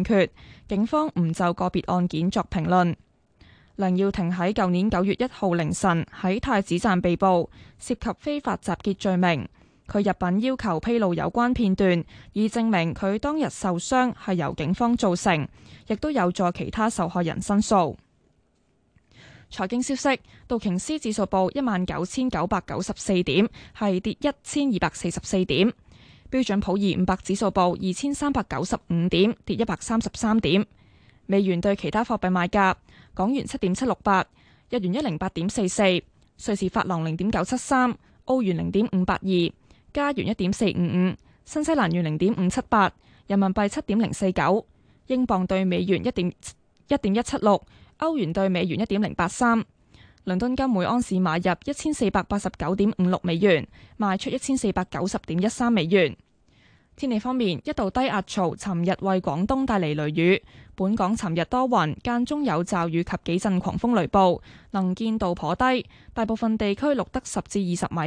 決，警方唔就個別案件作評論。梁耀廷喺舊年9月1號凌晨喺太子站被捕，涉及非法集結罪名。佢入稟要求披露有關片段，以證明佢當日受傷係由警方造成，亦都有助其他受害人申訴。財經消息，道瓊斯指數報19,994點，係跌1244點；標準普爾500指數報2395點，跌133點。美元對其他貨幣賣價：港元7.768，日元108.44，瑞士法郎0.973，澳元0.582，加元1.455，新西蘭元0.578，人民幣7.049，英鎊對美元1.176，歐元對美元1.083。倫敦金每盎司買入1489.56美元，賣出1490.13美元。天氣方面，一道低壓槽尋日為廣東帶嚟雷雨，本港尋日多雲，間中有驟雨及幾陣狂風雷暴，能見度頗低，大部分地區錄得10至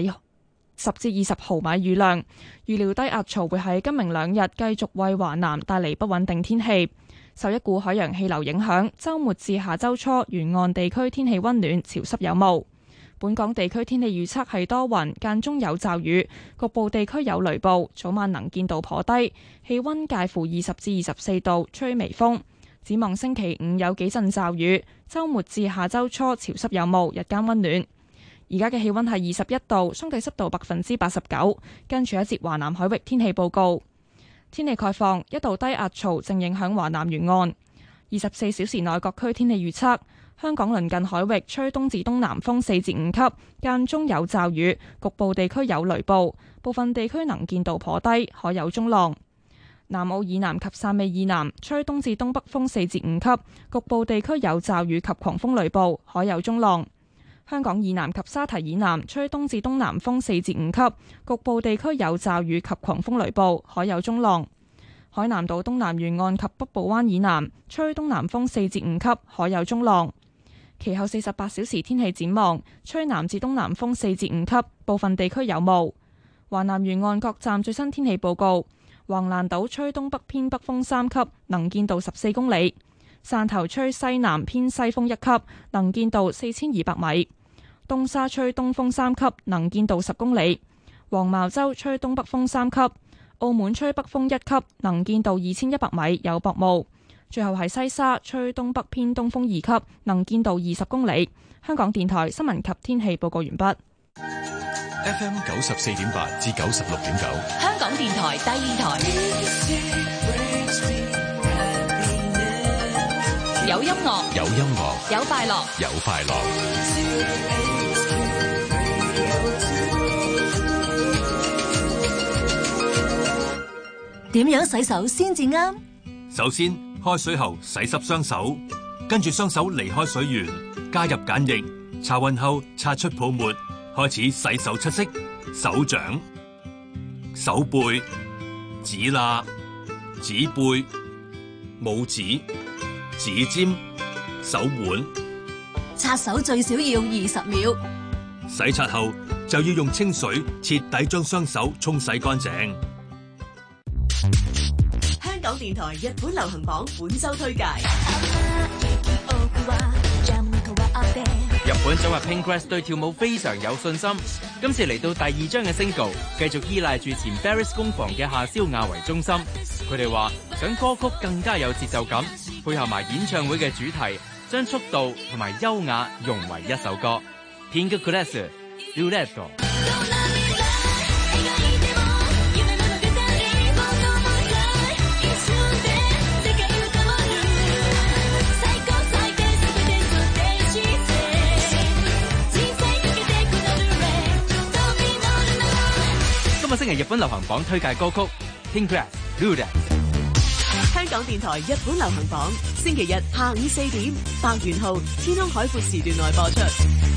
20毫米雨量。預料低壓槽會喺今明兩日繼續為華南帶嚟不穩定天氣。受一股海洋氣流影響，週末至下週初沿岸地區天氣溫暖，潮濕有霧。本港地區天氣預測係多雲，間中有驟雨，局部地區有雷暴，早晚能見度頗低，氣溫介乎20至24度，吹微風。展望星期5有幾陣驟雨，週末至下週初潮濕有霧，日間溫暖。而家嘅氣溫係21度，相對濕度89%。跟住一節華南海域天氣報告。天氣概況，一道低壓槽正影響華南沿岸。24小時內各區天氣預測：香港鄰近海域吹東至東南風4至5級，間中有驟雨，局部地區有雷暴，部分地區能見度頗低，海有中浪。南澳以南及汕尾以南吹東至東北風4至5級，局部地區有驟雨及狂風雷暴，海有中浪。香港以南及沙堤以南吹東至東南風4至5級，局部地區有驟雨及狂風雷暴，海有中浪。海南島東南沿岸及北部灣以南吹東南風4至5級，海有中浪。其後48小時天氣展望，吹南至東南風4至5級，部分地區有霧。華南沿岸各站最新天氣報告：橫瀾島吹東北偏北風3級，能見度14公里；汕頭吹西南偏西風1級，能見度4200米；東沙吹東風3級，能見度10公里；黃茅洲吹東北風3級；澳門吹北風1級，能見度2100米，有薄霧。最後係西沙吹東北偏東風2級，能見度20公里。香港電台新聞及天氣報告完畢。 FM 94.8至96.9， 香港電台第二台。有音樂， 有音樂， 有快樂， 有快樂。 點樣洗手先至啱？ 首先，開水後洗濕雙手，跟住雙手離開水源，加入鹼液，搽勻後擦出泡沫，開始洗手七式：手掌、手背、指罅、指背、拇指、指尖、手腕。 擦手最少要20秒。 洗刷後就要用清水徹底將雙手沖洗乾淨。 香港電台日本流行榜本周推介。 日本組合 Pinkgrass 對跳舞非常有信心，今次嚟到第2張嘅 single， 繼續依賴住前 Barris 工房嘅夏蕭亞為中心。佢哋話想歌曲更加有節奏感，配合埋演唱會嘅主題，將速度同埋優雅融為一首歌。Pinkgrass Duetto。今個星期日本流行榜推介歌曲 Pinkgrass Duetto。 香港電台日本流行榜，星期日下午4點，白元浩天空海闊時段內播出。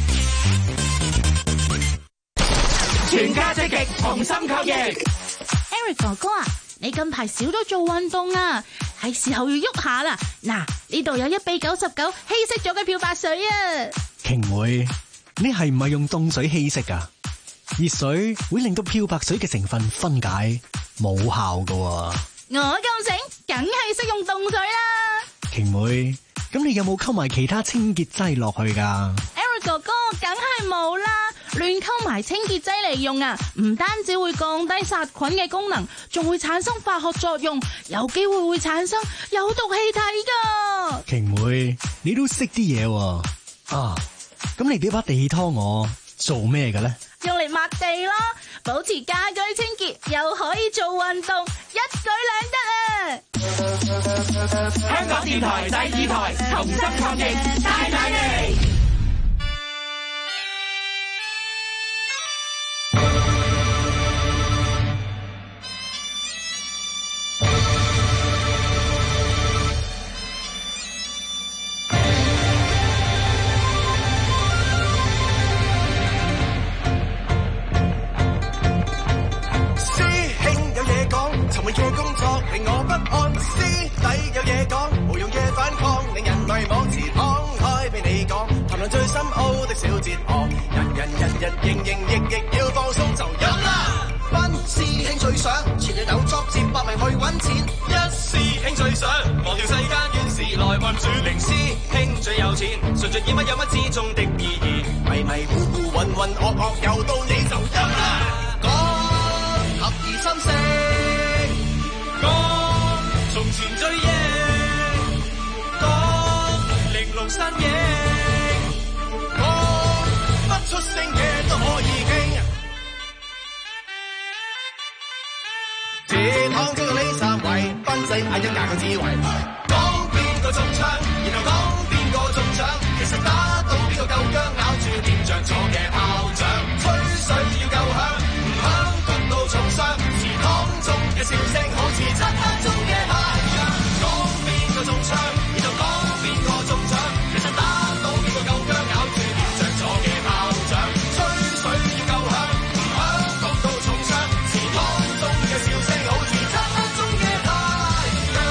全家積極，同心抗疫。 Eric 哥哥啊，你近排少咗做運動啊，係時候要喐下啦。嗱，呢度有1比99稀釋咗嘅漂白水啊。 瓊妹，你係唔係用凍水稀釋啊？熱水會令到漂白水嘅成分分解，冇效㗎喎。 我咁醒，梗係識用凍水啦。 瓊妹，咁你有冇溝埋其他清潔劑落去㗎？ Eric 哥哥，梗係冇啦。亂溝埋清潔劑嚟用啊，唔單止會降低殺菌嘅功能，仲會產生化學作用，有機會會產生有毒氣體噶。 瓊妹，你都識啲嘢喎。啊，咁你俾把地拖我做咩嘅咧？ 用嚟抹地咯，保持家居清潔，又可以做運動，一舉兩得啊！ 香港電台第二台，同心抗疫，大大利。 嘅工作令我不安，師弟有嘢講，無用嘅反抗令人迷惘，自敞開俾你講，談論最深奧的小哲學，人營役要放鬆就飲啦。班師兄最想全日有作接百名去揾錢，一師兄最想忘掉世間怨事來運轉，零師兄最有錢，順盡意乜有乜之中的意義，迷迷糊糊渾渾噩噩又到你就飲啦。講合而心聲，講從前追憶，講玲瓏身影，講不出聲嘅都可以傾。這趟這個李站位，賓仔嗌一牙嘅智慧，講邊個中槍，然後講邊個中獎，其實打到邊個夠薑，咬住點着咗嘅炮仗，吹水要夠響，唔響焗到重傷，祠堂中嘅笑聲好似漆黑中嘅太陽，講邊個中槍，然後講邊個中獎，其實打到邊個夠薑，咬住點着咗嘅炮仗，吹水要夠響，唔響焗到重傷，祠堂中嘅笑聲好似漆黑中嘅太陽。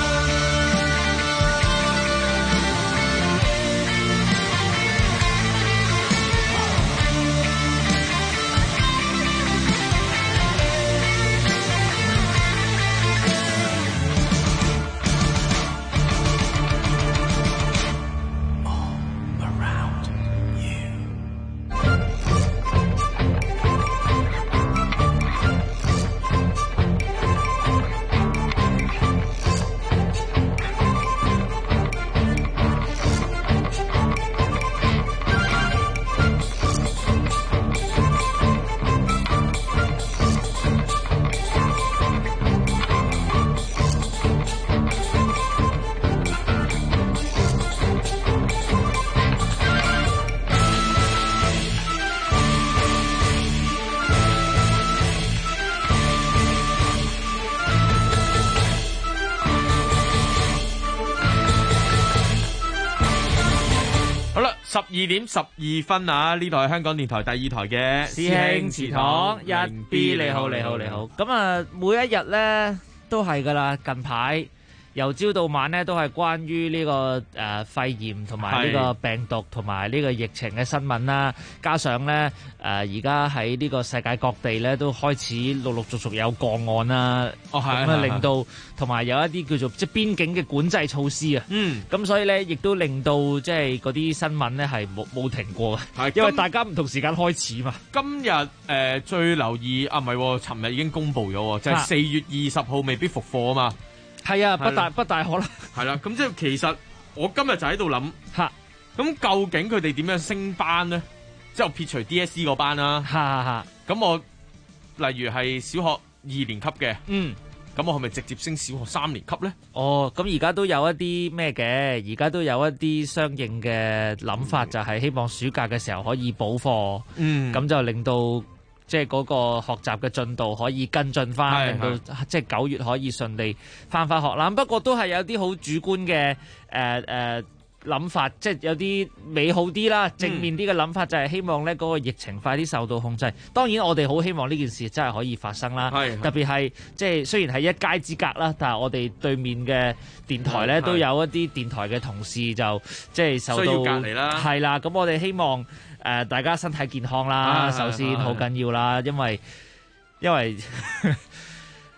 12點12分啊！呢度係香港電台第二台嘅師兄祠堂1B，你好。咁啊，每一日咧都係噶啦，近排由朝到晚咧都係關於呢個肺炎同埋呢個病毒同埋呢個疫情嘅新聞啦。加上咧而家喺呢個世界各地咧都開始陸陸續續有個案啦。咁啊令到同埋有一啲叫做即係邊境嘅管制措施啊。咁所以咧亦都令到即係嗰啲新聞咧係冇停過嘅。因為大家唔同時間開始嘛。 今日最留意啊，唔係，尋日已經公布咗，就係4月20號未必復課啊嘛。 係啊，不大可能。係啦，咁即係其實我今日就喺度諗，咁究竟佢哋點樣升班咧？即係撇除 DSE 嗰班啦。咁我例如係小學2年級嘅，咁我係咪直接升小學3年級咧？ 哦，咁而家都有一啲咩嘅？而家都有一啲相應嘅諗法，就係希望暑假嘅時候可以補課，咁就令到即係嗰個學習嘅進度可以跟進翻，令到即係9月可以順利翻學啦。不過都係有啲好主觀嘅諗法，即係有啲美好啲啦，正面啲嘅諗法就係希望咧嗰個疫情快啲受到控制。當然我哋好希望呢件事真係可以發生啦。特別係即係雖然係一街之隔啦，但係我哋對面嘅電台咧都有一啲電台嘅同事就即係受到需要隔離啦。 係啦，咁我哋希望大家身體健康啦，首先好緊要啦，因為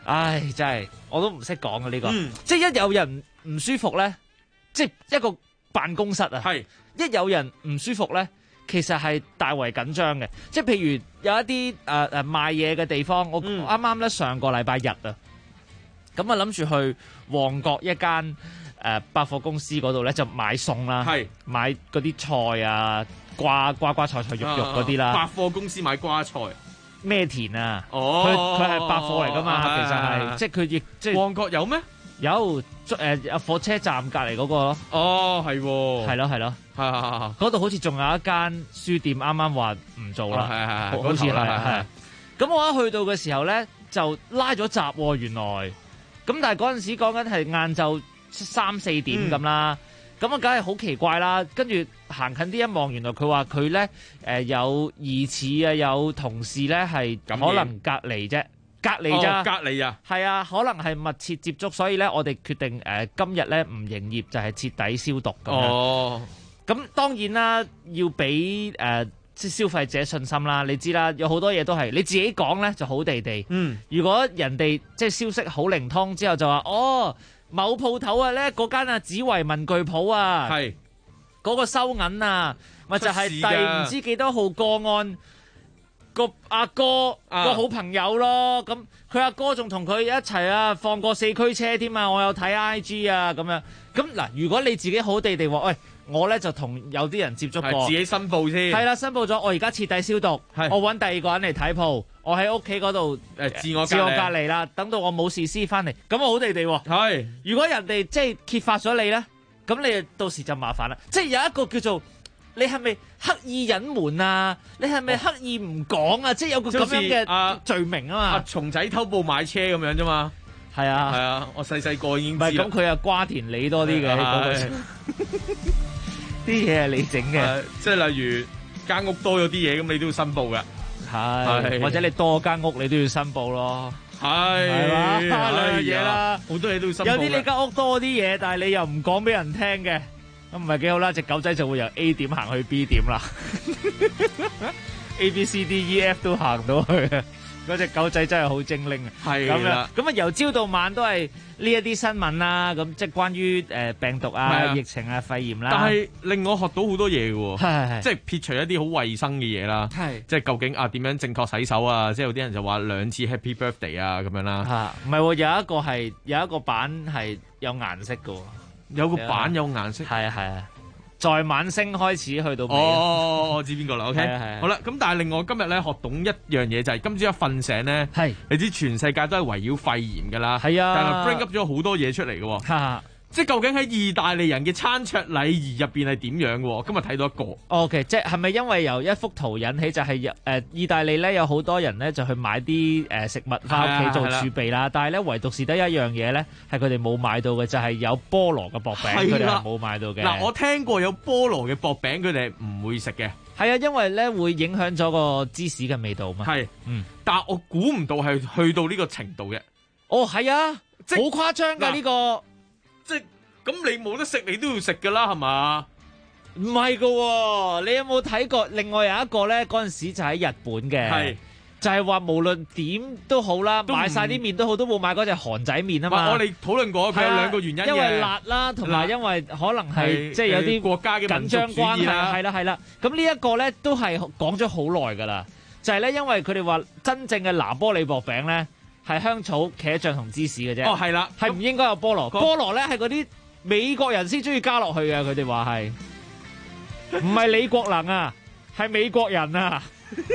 唉，真係我都唔識講嘅呢個，即係一有人唔舒服咧，即係一個辦公室啊，一有人唔舒服咧，其實係大為緊張嘅。即係譬如有一啲賣嘢嘅地方，我啱啱咧上個禮拜日啊，咁啊諗住去旺角一間百貨公司嗰度咧就買餸啦，買嗰啲菜啊，瓜菜肉嗰啲啦。 百貨公司買瓜菜。 咩田啊？佢係百貨嚟噶嘛？其實係，即係佢亦即係旺角有咩？ 有火車站隔離嗰個咯。 哦，係喎。 係咯。嗰度好似仲有一間書店，啱啱話唔做啦。 係。 好似係。咁我一去到嘅時候咧，就拉咗閘喎，原來。咁但係嗰陣時講緊係晏晝3-4點咁啦。咁啊，梗係好奇怪啦！跟住行近啲一望，原來佢話佢咧有疑似啊，有同事咧係可能隔離啫，隔離咋？ 隔離啊！ 係啊，可能係密切接觸，所以咧我哋決定今日咧唔營業，就係徹底消毒咁樣。咁當然啦，要俾即係消費者信心啦。你知啦，有好多嘢都係你自己講咧就好地地。如果人哋即係消息好靈通之後就話某鋪頭啊咧，嗰間紫維文具鋪啊，嗰個收銀啊，咪就係第唔知幾多號個案個阿哥個好朋友咯。咁佢阿哥仲同佢一齊啊，放過4驅車添啊！我有睇 IG 啊，咁樣。咁嗱，如果你自己好地地話，喂，我咧就同有啲人接觸過， 自己申報先。係啦，申報咗，我而家徹底消毒，我揾第二個人嚟睇鋪，我喺屋企嗰度自我隔離啦，等到我冇事先翻嚟，咁我好地地喎。係，如果人哋即係揭發咗你咧，咁你到時就麻煩啦。即係有一個叫做你係咪刻意隱瞞啊？你係咪刻意唔講啊？即係有個咁樣嘅罪名啊嘛。 阿松仔偷步買車咁樣啫嘛。 係啊， 係啊，我細個已經知。 唔係咁，佢係瓜田李多啲嘅嗰個。啲嘢係你整嘅， 即係例如間屋多咗啲嘢，咁你都要申報㗎。 係，或者你多間屋，你都要申報咯。係嘛，兩樣嘢啦， 好多嘢都要申報。 有啲你間屋多啲嘢，但係你又唔講俾人聽嘅，咁唔係幾好啦。隻狗仔就會由 A 點行去 B 點啦，A、B、C、D、E、F 都行到去。嗰隻狗仔真係好精靈啊！係啦，咁啊由朝到晚都係呢一啲新聞啦，咁即係關於病毒啊、疫情啊、肺炎啦。 但係令我學到好多嘢嘅喎，即係撇除一啲好衞生嘅嘢啦，即係究竟點樣正確洗手啊？即係有啲人就話2次 Happy Birthday 啊咁樣啦。 唔係喎，有一個版係有顏色嘅喎， 有個版有顏色。 係啊。在晚星開始去到尾。 我知邊個啦。OK，好啦。咁但係另外今日咧學懂一樣嘢就係今朝一瞓醒咧，你知全世界都係圍繞肺炎㗎啦。係啊，但係 bring up 咗好多嘢出嚟嘅喎。即係究竟喺意大利人嘅餐桌禮儀入邊係點樣嘅？今日睇到一個。OK， 即係咪因為由一幅圖引起就係意大利咧有好多人咧就去買啲食物翻屋企做儲備啦，但係咧唯獨是得一樣嘢咧係佢哋冇買到嘅，就係有菠蘿嘅薄餅，佢哋係冇買到嘅。 嗱，我聽過有菠蘿嘅薄餅，佢哋係唔會食嘅。 係啊，因為咧會影響咗個芝士嘅味道嘛。係， 但係我估唔到係去到呢個程度嘅。 哦，係啊，好誇張㗎呢個。 即係咁，你冇得食，你都要食噶啦，係嘛？ 唔係噶喎，你有冇睇過？另外有一個咧，嗰陣時就喺日本嘅，就係話無論點都好啦，買晒啲麵都好，都冇買嗰隻韓仔麵啊嘛。 我哋討論過，佢有2個原因嘅， 因為辣啦，同埋因為可能係即係有啲國家嘅緊張關係，係啦。咁呢一個咧都係講咗好耐噶啦，就係咧因為佢哋話真正嘅拿波里薄餅咧。係香草、茄醬同芝士嘅啫。係啦，係唔應該有菠蘿。菠蘿咧係嗰啲美國人先中意加落去嘅，佢哋話係，唔係李國能啊，係美國人啊，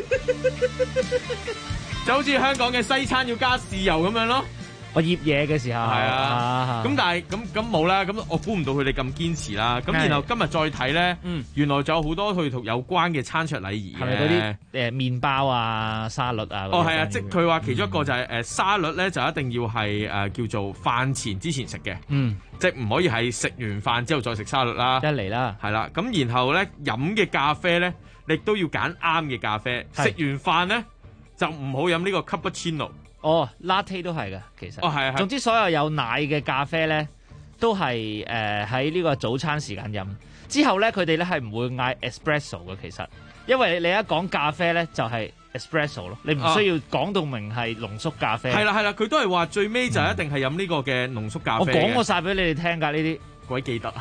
就好似香港嘅西餐要加豉油咁樣咯。 我醃嘢嘅時候係啊， 咁但係咁冇啦，咁我估唔到佢哋咁堅持啦。咁然後今日再睇咧，原來仲有好多佢同有關嘅餐桌禮儀嘅，係咪嗰啲麵包啊、沙律啊？ 係啊，即係佢話其中一個就係沙律咧，就一定要係叫做飯前之前食嘅，即係唔可以係食完飯之後再食沙律啦。 一嚟啦， 係啦，咁然後咧飲嘅咖啡咧，你都要揀啱嘅咖啡。食完飯咧就唔好飲呢個 cappuccino。 latte 都係㗎，其實。 係。 總之所有有奶嘅咖啡咧，都係喺呢個早餐時間飲。之後咧，佢哋咧係唔會嗌 espresso 嘅，其實。 因為你一講咖啡咧就係 espresso 咯，你唔需要講到明係濃縮咖啡。 係啦，佢都係話最尾就一定係飲呢個嘅濃縮咖啡。 我講過晒俾你哋聽㗎呢啲， 鬼記得啊！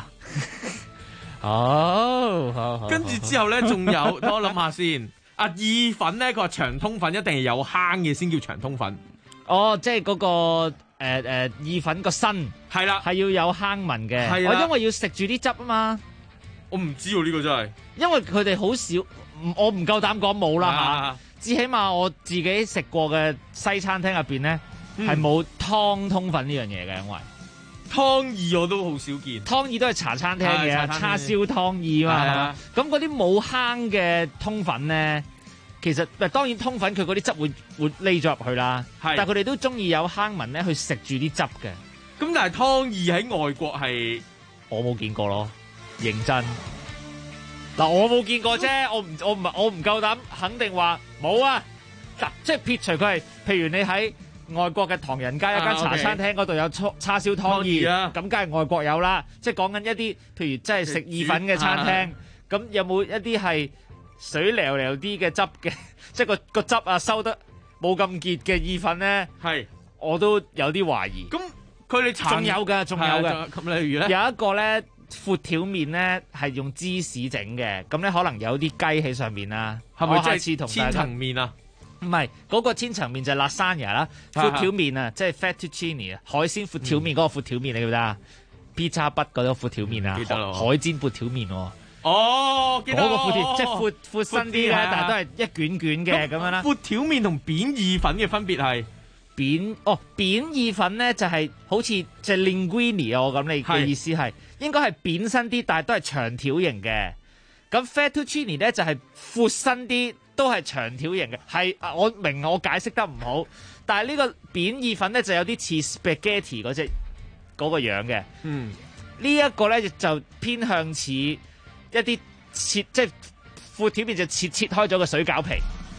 好， 跟住之後咧，仲有等我諗下先。意粉咧，佢話長通粉一定係有坑嘅先叫長通粉。 哦，即係嗰個意粉個身係啦， 係要有坑紋嘅。 係因為要食住啲汁啊嘛。 我唔知喎呢個真係， 因為佢哋好少，我唔夠膽講冇啦嚇。至起碼我自己食過嘅西餐廳入邊咧，係冇湯通粉呢樣嘢嘅，因為湯意我都好少見。 湯意都係茶餐廳嘅叉燒湯意嘛。咁嗰啲冇坑嘅通粉咧，其實當然通粉佢嗰啲汁會匿咗入去啦。但係佢哋都中意有坑紋咧去食住啲汁嘅。 咁但係湯意喺外國係我冇見過咯。認真嗱，我冇見過啫，我唔夠膽肯定話冇啊！即係撇除佢係，譬如你喺外國嘅唐人街一間茶餐廳嗰度有叉燒湯意，咁梗係外國有啦。即係講緊一啲，譬如即係食意粉嘅餐廳，咁有冇一啲係水溜溜啲嘅汁嘅，即係個汁啊收得冇咁結嘅意粉咧？係，我都有啲懷疑。咁佢哋仲有㗎， 咁例如咧， 有一個咧。闊條麵咧係用芝士整嘅，咁咧可能有啲雞喺上面啦。 係咪即係下次同千層麵啊？ 唔係，嗰個千層麵就係 lasagna 啦。闊條麵啊，即係 fettuccine 啊，海鮮闊條麵嗰個闊條麵你記唔記得啊？pizza 筆嗰個闊條麵啊，海鮮闊條麵喎。 哦，記得嗰個闊條即係闊身啲嘅，但係都係一卷卷嘅咁樣啦。 闊條麵同扁意粉嘅分別係？ 扁意粉咧就係好似即係 linguine 啊，我咁你嘅意思係應該係扁身啲，但係都係長條形嘅。咁 fettuccine 咧就係闊身啲，都係長條形嘅。係我明我解釋得唔好，但係呢個扁意粉咧就有啲似 spaghetti 嗰個樣嘅。呢一個咧就偏向似一啲切即係闊條麵就切開咗個水餃皮。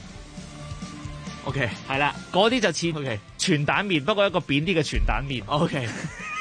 OK， 係啦，嗰啲就似全蛋麵，不過一個扁啲嘅全蛋麵。 OK，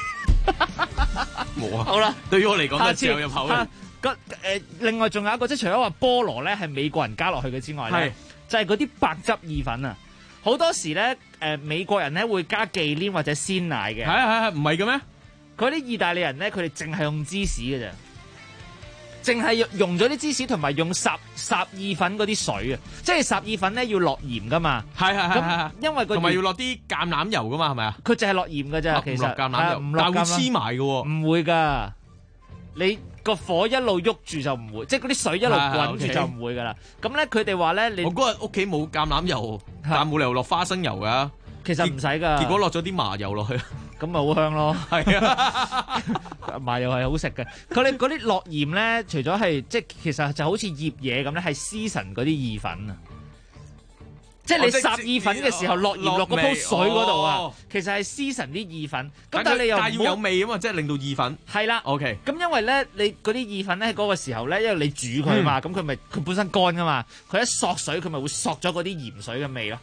冇啊。 好啦， 對於我嚟講都係嚼入口嘅。 另外仲有一個，即係除咗話菠蘿咧係美國人加落去嘅之外咧，就係嗰啲白汁意粉啊。好多時咧，美國人咧會加忌廉或者鮮奶嘅。 係，唔係嘅咩？ 嗰啲意大利人咧，佢哋淨係用芝士嘅啫。淨係用咗啲芝士同埋用霎意粉嗰啲水啊，即係霎意粉咧要落鹽噶嘛， 係， 因為同埋要落啲橄欖油噶嘛，係咪啊？ 佢就係落鹽噶咋，其實唔落橄欖油，但會黐埋嘅喎， 唔會噶，你個火一路喐住就唔會，即係嗰啲水一路滾住就唔會噶啦。咁咧佢哋話咧，我嗰日屋企冇橄欖油，但冇理由落花生油噶， 其實唔使噶， 結果落咗啲麻油落去。 咁咪好香咯，係啊，麻油係好食嘅。佢哋嗰啲落鹽咧，除咗係即係其實就好似醃嘢咁咧，係season嗰啲意粉啊。即係你霎意粉嘅時候落鹽落嗰煲水嗰度啊，其實係season啲意粉。咁但係你又要有味啊嘛，即係令到意粉係啦。 OK。 咁因為咧，你嗰啲意粉咧喺嗰個時候咧，因為你煮佢嘛，咁佢本身乾噶嘛，佢一索水佢咪會索咗嗰啲鹽水嘅味咯。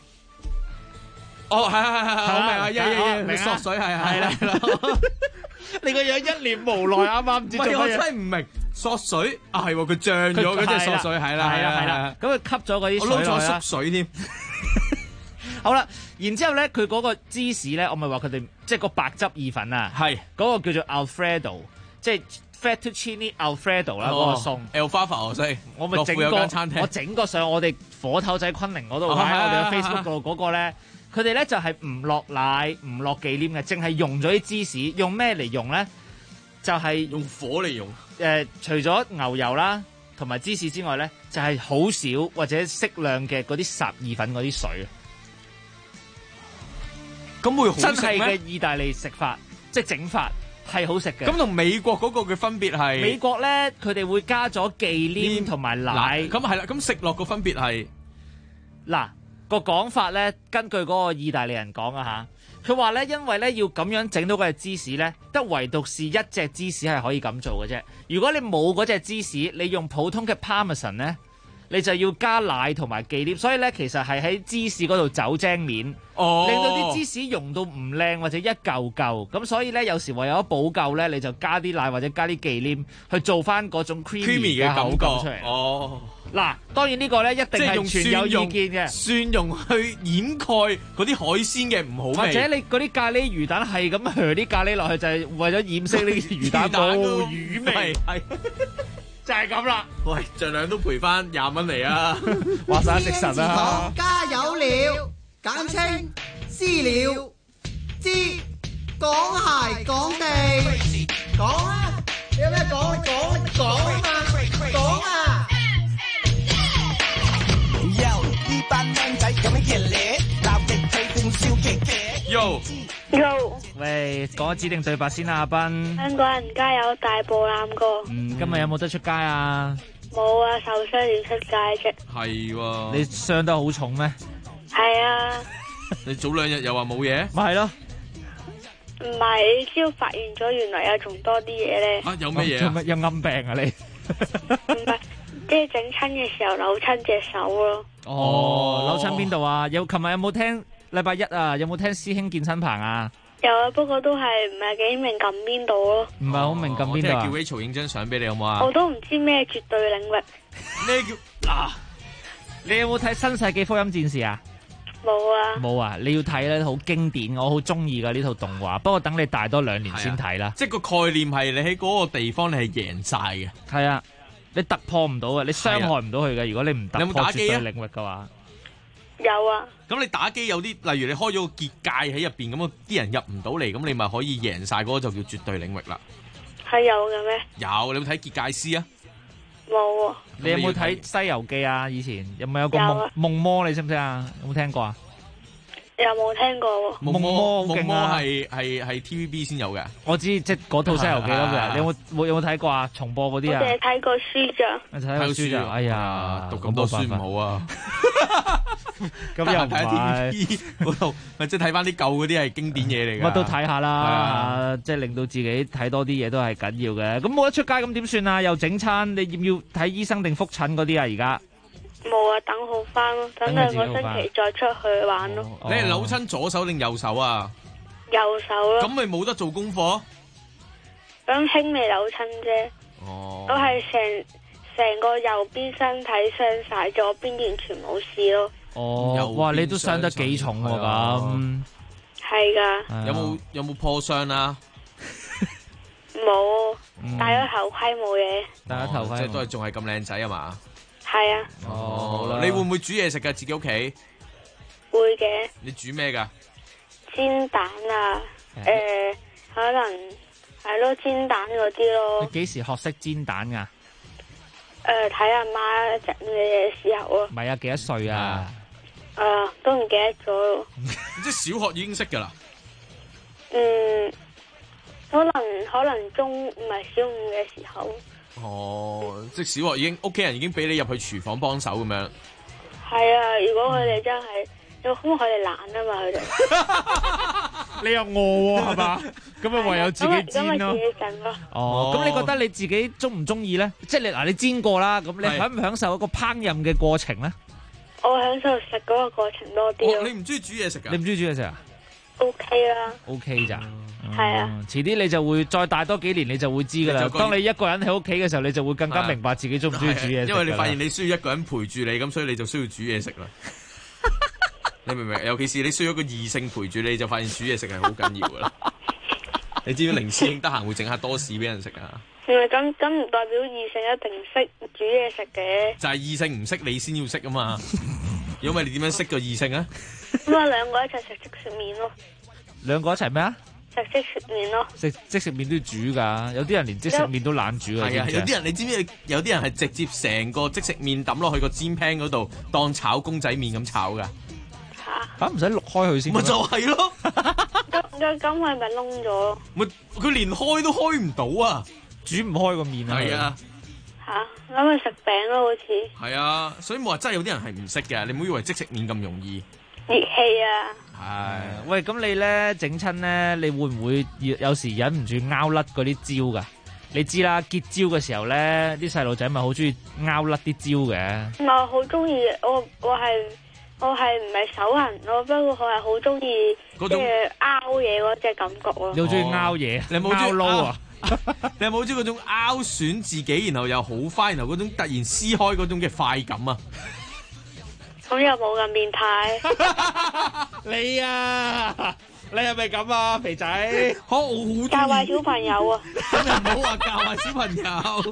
係，好明啊，一索水係啦， 你個樣一臉無奈，啱啱唔知做乜嘢。 我真係唔明索水啊，係佢漲咗嗰隻索水，係啦， 咁佢吸咗嗰啲水我撈咗縮水添。 好啦，然之後咧，佢嗰個芝士咧，我咪話佢哋即係個白汁意粉啊， 係嗰個叫做 Alfredo， 即係 Fettuccine Alfredo 啦，嗰個餸。 Alfredo 我咪整過，我整過上我哋火頭仔昆凌嗰度，喺我哋嘅 Facebook 度嗰個咧。佢哋咧就係唔落奶、唔落忌廉嘅，淨係用咗啲芝士。用咩嚟用咧？就係用火嚟用。 除咗牛油啦，同埋芝士之外咧，就係好少或者適量嘅嗰啲霎意粉嗰啲水。 咁會好食咩？ 真係嘅意大利食法，即係整法係好食嘅。 咁同美國嗰個嘅分別係？ 美國咧，佢哋會加咗忌廉同埋奶。 咁係啦，咁食落個分別係嗱。個講法咧，根據嗰個意大利人講啊嚇，佢話咧，因為咧要咁樣整到嗰隻芝士咧，得唯獨是一隻芝士係可以咁做嘅啫。如果你冇嗰隻芝士，你用普通嘅 Parmesan 咧，你就要加奶同埋忌廉。所以咧，其實係喺芝士嗰度走精面，令到啲芝士溶到唔靚或者一嚿嚿。咁所以咧，有時為咗補救咧，你就加啲奶或者加啲忌廉去做翻嗰種 creamy 嘅口感出嚟。 嗱，當然呢個咧一定係用全有意見嘅， 蒜蓉去掩蓋嗰啲海鮮嘅唔好味， 或者你嗰啲咖喱魚蛋係咁馭啲咖喱落去，就係為咗掩飾呢啲魚蛋冇魚味， 係就係咁啦。 喂，盡量都賠翻20蚊嚟啊！ 話晒食神啊！ 加有料，簡稱私料，知講鞋講地，講啊！你有咩講？你講啊嘛！講啊！呢班靚仔咁樣熱烈，立即推正笑騎騎。 Yo，喂，講指定對白先啊，阿斌。 香港人加油，大步攬過。 今日有冇得出街啊？ 冇啊，受傷要出街啫。 係喎。 你傷得好重咩？ 係啊。 你早2日又話冇嘢？ 咪係咯。 唔係，你只要發現咗原來有仲多啲嘢咧。 啊，有乜嘢啊？ 有暗病啊你？ 唔係，即係整親嘅時候扭親隻手咯。 哦，扭親邊度啊？琴日有冇聽禮拜一啊？有冇聽師兄健身棚啊？ 有啊，不過都係唔係幾明撳邊度咯。 唔係好明撳邊度啊？ 我聽日叫 Rachel 影張相俾你好唔好啊？ 我都唔知咩絕對領域。 咩叫嗱？ 你有冇睇《新世紀福音戰士》啊？ 冇啊！ 冇啊！你要睇咧，好經典，我好中意噶呢套動畫。不過等你大多2年先睇啦。 即係個概念係你喺嗰個地方你係贏晒嘅。 係啊，你突破唔到嘅，你傷害唔到佢嘅。如果你唔突破絕對領域嘅話， 有啊。 咁你打機有啲，例如你開咗個結界喺入邊，咁啲人入唔到嚟，咁你咪可以贏晒嗰個就叫絕對領域啦。 係有嘅咩？ 有，你有冇睇結界師啊？ 冇啊。 你有冇睇《西遊記》啊？以前有冇有個夢魔？你識唔識啊？有冇聽過啊？ 有冇聽過喎？ 夢魔好勁啊！ 係 TVB 先有嘅。 我知，即係嗰套《西遊記》咯嘅。你有冇睇過啊？重播嗰啲啊？ 我淨係睇過書咋。 睇過書咋？哎呀， 讀咁多書唔好啊！ 咁又唔係 TVB 嗰度，咪即係睇翻啲舊嗰啲係經典嘢嚟嘅。 乜都睇下啦，即係令到自己睇多啲嘢都係緊要嘅。咁冇得出街咁點算啊？又整餐，你要唔要睇醫生定復診嗰啲啊？而家？ 冇啊，等好翻咯，等2個星期再出去玩咯。 你係扭親左手定右手啊？ 右手咯。 咁咪冇得做功課？ 咁輕微扭親啫。 哦。 我係成個右邊身體傷晒，左邊完全冇事咯。 哦，哇！你都傷得幾重喎咁。 係噶。 有冇破傷啊？ 冇，戴咗頭盔冇嘢。 戴咗頭盔， 即係都係仲係咁靚仔啊嘛？ 係啊。 哦，你會唔會煮嘢食噶？自己屋企？ 會嘅。 你煮咩噶？ 煎蛋啊，可能係咯，煎蛋嗰啲咯。 你幾時學識煎蛋噶？ 睇阿媽整嘅時候啊。 唔係啊，幾多歲啊？ 都唔記得咗咯。 即係小學已經識噶啦。 可能中唔係小5嘅時候。 哦，即係小學已經屋企人已經俾你入去廚房幫手咁樣。 係啊，如果佢哋真係，咁佢哋懶啊嘛，佢哋。 你又餓喎係嘛？咁咪唯有自己煎咯。 自己整咯。 哦，咁你覺得你自己中唔中意咧？即係你煎過啦，咁你享唔享受一個烹飪嘅過程咧？ 我享受食嗰個過程多啲。 你唔中意煮嘢食噶？ 你唔中意煮嘢食啊 ？OK 啦。 OK 咋？ 係啊。 遲啲你就會再大多幾年，你就會知噶啦。當你一個人喺屋企嘅時候，你就會更加明白自己中唔中意煮嘢食。 因為你發現你需要一個人陪住你，咁所以你就需要煮嘢食啦。你明唔明？尤其是你需要一個異性陪住你，就發現煮嘢食係好緊要噶啦。你知唔知凌師兄得閒會整下多士俾人食啊？ 咁唔代表異性一定識煮嘢食嘅。 就係異性唔識，你先要識啊嘛。如果唔係，你點樣識個異性啊？ 咁啊，兩個一齊食即食麵咯。 兩個一齊咩啊？ 食即食麵咯。 食即食麵都要煮噶，有啲人連即食麵都懶煮啊。 係啊，有啲人你知唔知？有啲人係直接成個即食麵抌落去個煎 pan 嗰度，當炒公仔麵咁炒噶。 吓唔使淥開佢先？ 咪就係咯。 咁係咪燶咗？ 咪佢連開都開唔到啊！ 煮唔開個麵啊！ 係啊。 吓，咁咪食餅咯，好似。 係啊，所以冇話真係有啲人係唔識嘅，你唔好以為即食麵咁容易。 熱氣啊！ 係。 喂，咁你咧整親咧，你會唔會有時忍唔住拗甩嗰啲蕉噶？你知啦，結蕉嘅時候咧，啲細路仔咪好中意拗甩啲蕉嘅。 我好中意，我係唔係手痕咯，不過我係好中意即係拗嘢嗰隻感覺咯。 你好中意拗嘢？你有冇中意你有冇知嗰種拗損自己，然後又好翻，然後嗰種突然撕開嗰種嘅快感啊？ 咁又冇咁變態。 你啊，你係咪咁啊，肥仔？ 好教壞小朋友啊！ 咁又唔好話教壞小朋友。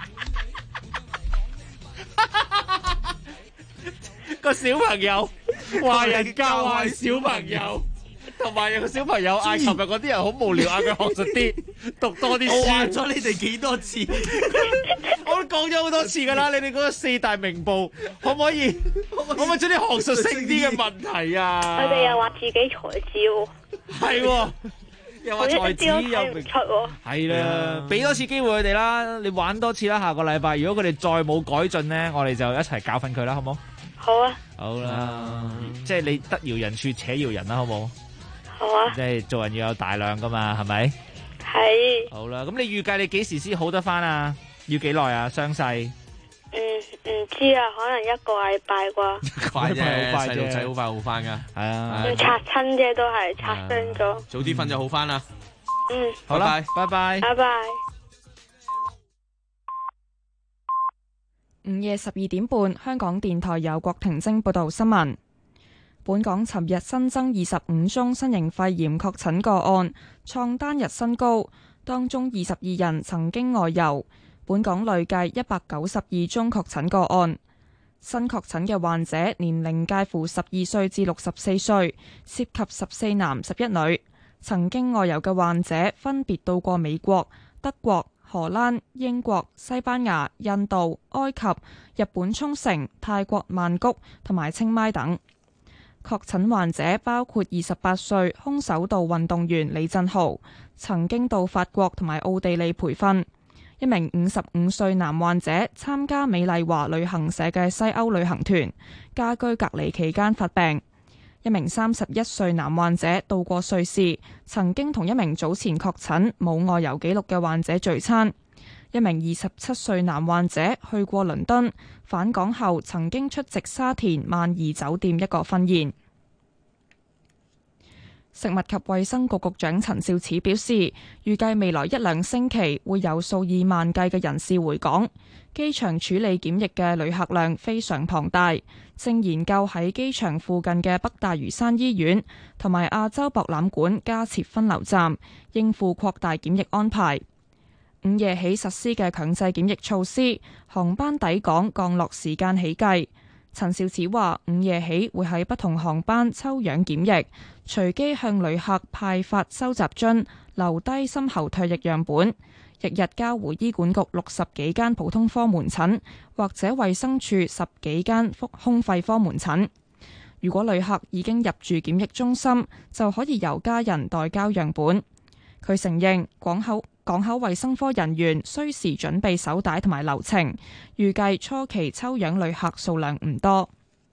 個小朋友話人教壞小朋友，同埋有個小朋友嗌，琴日嗰啲人好無聊，嗌佢學術啲，讀多啲書。 我話咗你哋幾多次， 我都講咗好多次㗎啦。你哋嗰個四大名捕，可唔可以將啲學術性啲嘅問題啊？ 佢哋又話自己才智喎。 係喎，又話才智又唔出喎。 係啦，俾多次機會佢哋啦，你玩多次啦。下個禮拜，如果佢哋再冇改進咧，我哋就一齊教訓佢啦，好冇？ 好啊。 好啦，即係你得饒人處且饒人啦，好冇？ 好啊。 即係做人要有大量噶嘛，係咪？ 係。 好啦，咁你預計你幾時先好得翻啊？要幾耐啊？傷勢？ 唔知啊，可能一個禮拜啩。 快啫， 快細路仔好快好翻噶。 係啊。 要擦親啫，都係擦傷咗。 早啲瞓就好翻啦。 好啦，拜拜。 拜拜。 午夜12點半，香港電台由郭婷晶報道新聞。本港尋日新增25宗新型肺炎確診個案，創單日新高，當中22人曾經外遊。本港累計192宗確診個案，新確診嘅患者年齡介乎12歲至64歲，涉及14男11女。曾經外遊嘅患者分別到過美國、德國、荷蘭、英國、西班牙、印度、埃及、日本沖繩、泰國曼谷同埋清邁等。確診患者包括28歲空手道運動員李振豪，曾經到法國同埋奧地利培訓；一名55歲男患者參加美麗華旅行社嘅西歐旅行團，家居隔離期間發病；一名31歲男患者到過瑞士，曾經同一名早前確診冇外遊記錄嘅患者聚餐；一名27歲男患者去過倫敦，返港後曾經出席沙田萬怡酒店一個婚宴。食物及衛生局局長陳肇始表示，預計未來1-2星期會有數以萬計嘅人士回港，機場處理檢疫嘅旅客量非常龐大，正研究喺機場附近嘅北大嶼山醫院同埋亞洲博覽館加設分流站，應付擴大檢疫安排。午夜起實施嘅強制檢疫措施，航班抵港降落時間起計。陳肇始話：午夜起會喺不同航班抽樣檢疫，隨機向旅客派發收集樽，留低深喉唾液樣本，翌日交回醫管局60幾間普通科門診或者衛生署10幾間胸肺科門診。如果旅客已經入住檢疫中心，就可以由家人代交樣本。佢承認港口衛生科人員需時準備手帶同埋流程，預計初期抽樣旅客數量唔多。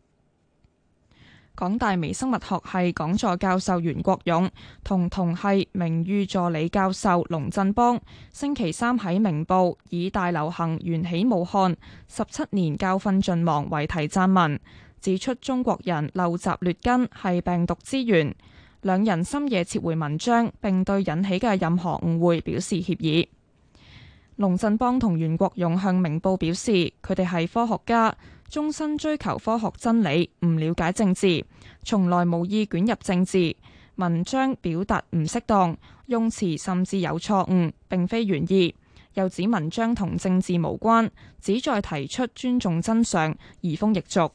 港大微生物學系講座教授袁國勇同系名譽助理教授龍振邦星期三喺明報以大流行源起武漢17年教訓盡忘為題撰文，指出中國人陋習劣根係病毒之源。兩人深夜撤回文章，並對引起嘅任何誤會表示歉意。龍振邦同袁國勇向明報表示，佢哋係科學家，終身追求科學真理，唔了解政治，從來無意捲入政治。文章表達唔適當，用詞甚至有錯誤，並非原意。又指文章同政治無關，旨在提出尊重真相，移風易俗。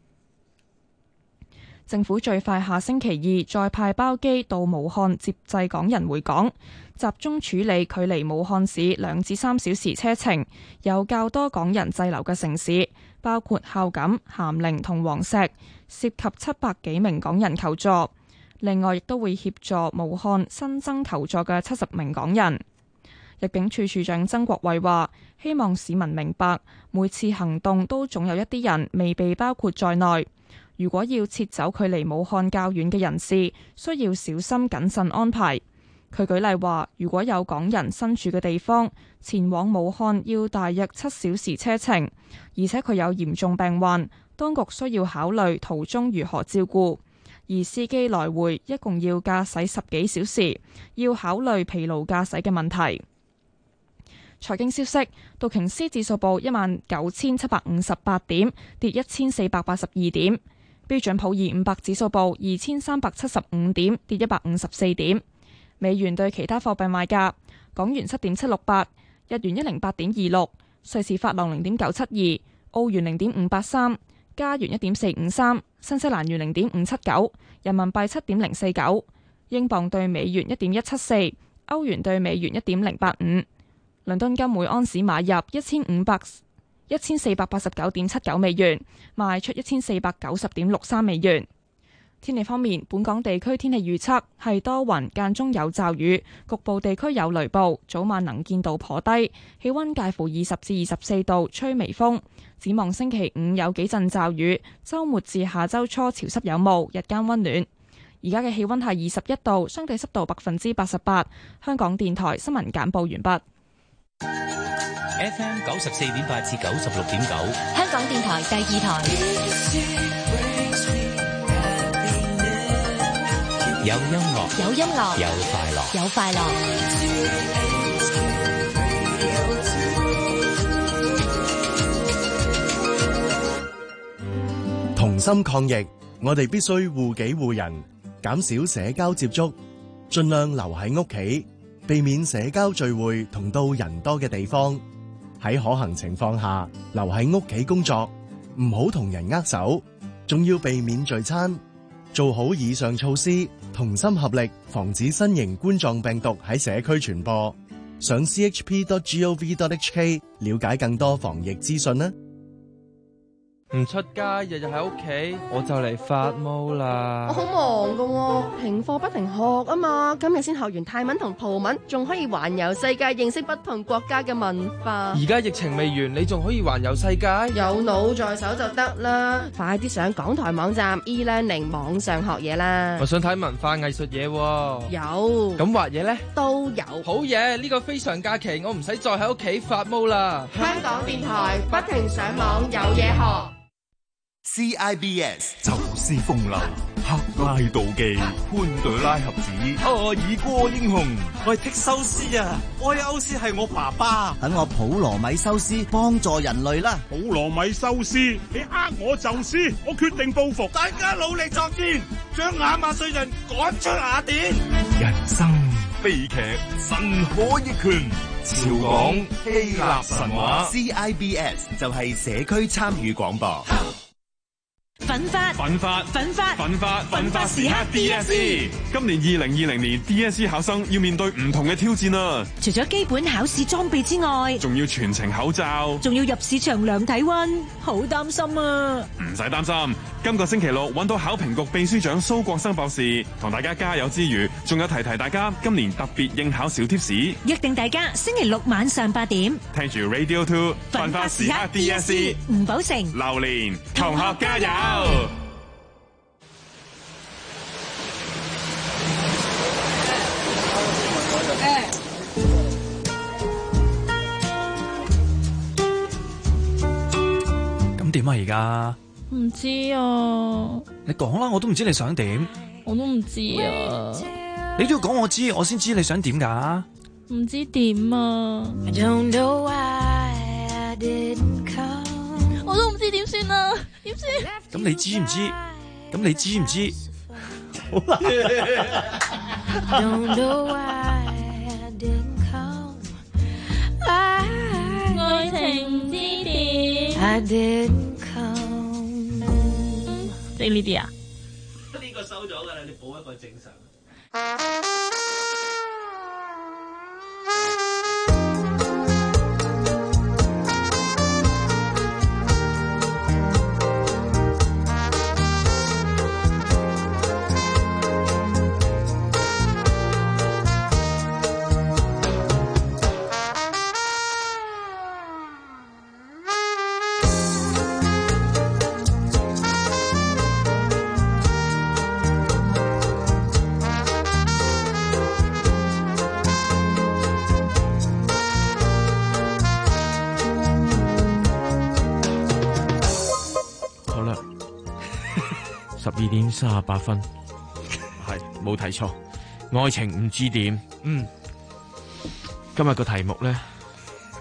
政府最快下星期2再派包機到武漢接濟港人回港，集中處理距離武漢市2至3小時車程，有較多港人滯留嘅城市，包括孝感、咸寧同黃石，涉及700幾名港人求助。另外，亦都會協助武漢新增求助嘅70名港人。入境處處長曾國衛話：希望市民明白，每次行動都總有一啲人未被包括在內。如果要撤走距離武漢較遠嘅人士，需要小心謹慎安排。佢舉例話，如果有港人身處嘅地方，前往武漢要大約7小時車程，而且佢有嚴重病患，當局需要考慮途中如何照顧。而司機來回一共要駕駛10幾小時，要考慮疲勞駕駛嘅問題。 財經消息，道瓊斯指數報19,758點，跌1482點。標準普爾500指數報2375點，跌154點。美元對其他貨幣賣價：港元7.768，日元108.26，瑞士法郎0.972，澳元0.583，加元1.453，新西蘭元0.579，人民幣7.049，英鎊對美元1.174，歐元對美元1.085。倫敦金每安士買入1489.79美元，賣出1490.63美元。天氣方面，本港地區天氣預測係多雲，間中有驟雨，局部地區有雷暴，早晚能見度頗低，氣溫介乎20至24度，吹微風。展望星期5有幾陣驟雨，週末至下週初潮濕有霧，日間溫暖。而家嘅氣溫係21度，相對濕度88%。香港電台新聞簡報完畢。 FM 94.8至96.9， 香港電台第2台。 有音樂， 有音樂， 有快樂， 有快樂。 同心抗疫，我哋必須護己護人，減少社交接觸，盡量留喺屋企，避免社交聚會同到人多嘅地方。喺可行情況下，留喺屋企工作，唔好同人握手，仲要避免聚餐。做好以上措施，同心合力，防止新型冠狀病毒喺社區傳播。上 chp.gov.hk 了解更多防疫資訊啦。 唔出街，日日喺屋企，我就嚟發毛啦。 我好忙噶，停課不停學啊嘛。今日先學完泰文同葡文，仲可以環遊世界，認識不同國家嘅文化。 而家疫情未完，你仲可以環遊世界？ 有腦在手就得啦。快啲上港台網站 e-learning 網上學嘢啦。 我想睇文化藝術嘢。 有。 咁畫嘢呢？ 都有。 好嘢！呢個非常假期，我唔使再喺屋企發毛啦。 香港電台不停上網有嘢學。 CIBS 就是風流，克拉妒忌，潘朵拉盒子，阿爾戈英雄， 我係剔修斯啊！愛歐斯係我爸爸， 等我普羅米修斯幫助人類啦！ 普羅米修斯，你呃我宙斯，我決定報復， 大家努力作戰，將亞馬遜人趕出雅典。 人生悲劇，神可逆權。潮港希臘神話 CIBS 就係社區參與廣播。 奮發時刻 DSE， 今年2020年 DSE 考生要面對唔同嘅挑戰啊！ 除咗基本考試裝備之外， 仲要全程口罩， 仲要入試場量體溫，好擔心啊！ 唔使擔心，今個星期六揾到考評局秘書長蘇國生博士，同大家加油之餘，仲有提大家今年特別應考小貼士， 約定大家星期六晚上8點， 聽住 Radio 2，奮發時刻 DSE， 吳寶成、 榴蓮同學加油！ 咁點啊？而家唔知啊， 你講啦，我都唔知你想點。 我都唔知啊， 你都要講我知，我先知你想點噶。 唔知點啊，我都唔知點算啊，點算？ 咁你知唔知？咁你知唔知？好啦。 愛情唔知點。即係呢啲啊？ 呢個收咗㗎啦，你補一個正常。 12點38分，係冇睇錯，愛情唔知點。今日個題目呢，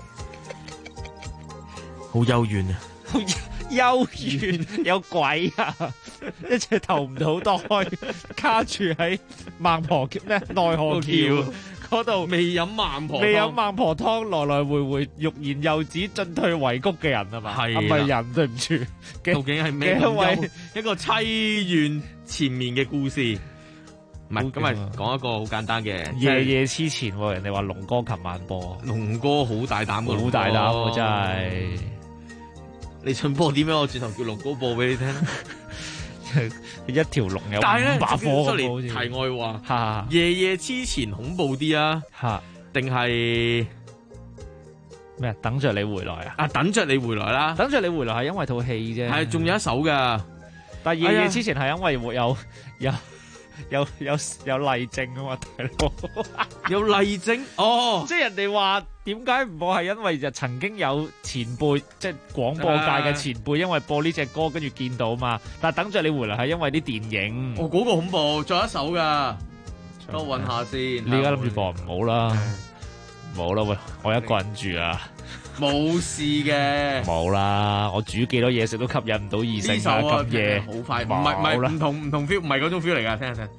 好幽怨啊！ 幽怨有鬼啊！一隻投唔到胎，卡住喺孟婆橋咩奈何橋嗰度， 未飲孟婆湯，來來回回欲言又止，進退維谷嘅人係嘛？ 係咪人對唔住？ 究竟係咩？一個凄怨前面嘅故事。唔係，今日講一個好簡單嘅夜夜痴纏喎，人哋話龍哥琴晚播， 龍哥好大膽嘅， 好大膽喎真係。 你想播啲咩？我轉頭叫龍哥播俾你聽。 一條龍有500顆咁好似。 題外話，夜夜痴纏恐怖啲啊？定係咩？等着你回來啊！ 等着你回來啦！ 等着你回來係因為套戲啫。 係，仲有一首噶。 但係夜夜痴纏係因為有麗證啊嘛，大佬有麗證哦， 即係人哋話點解唔播係因為就曾經有前輩，即係廣播界嘅前輩，因為播呢隻歌跟住見到嘛。但係等着你回來係因為啲電影。 嗰個恐怖，仲有一首噶，等我搵下先。 你而家諗住播唔好啦，冇啦喂，我一個人住啊， 冇事嘅。 冇啦，我煮幾多嘢食都吸引唔到異性啊，咁夜好快，唔同 feel， 唔係嗰種 feel 嚟噶，聽下聽。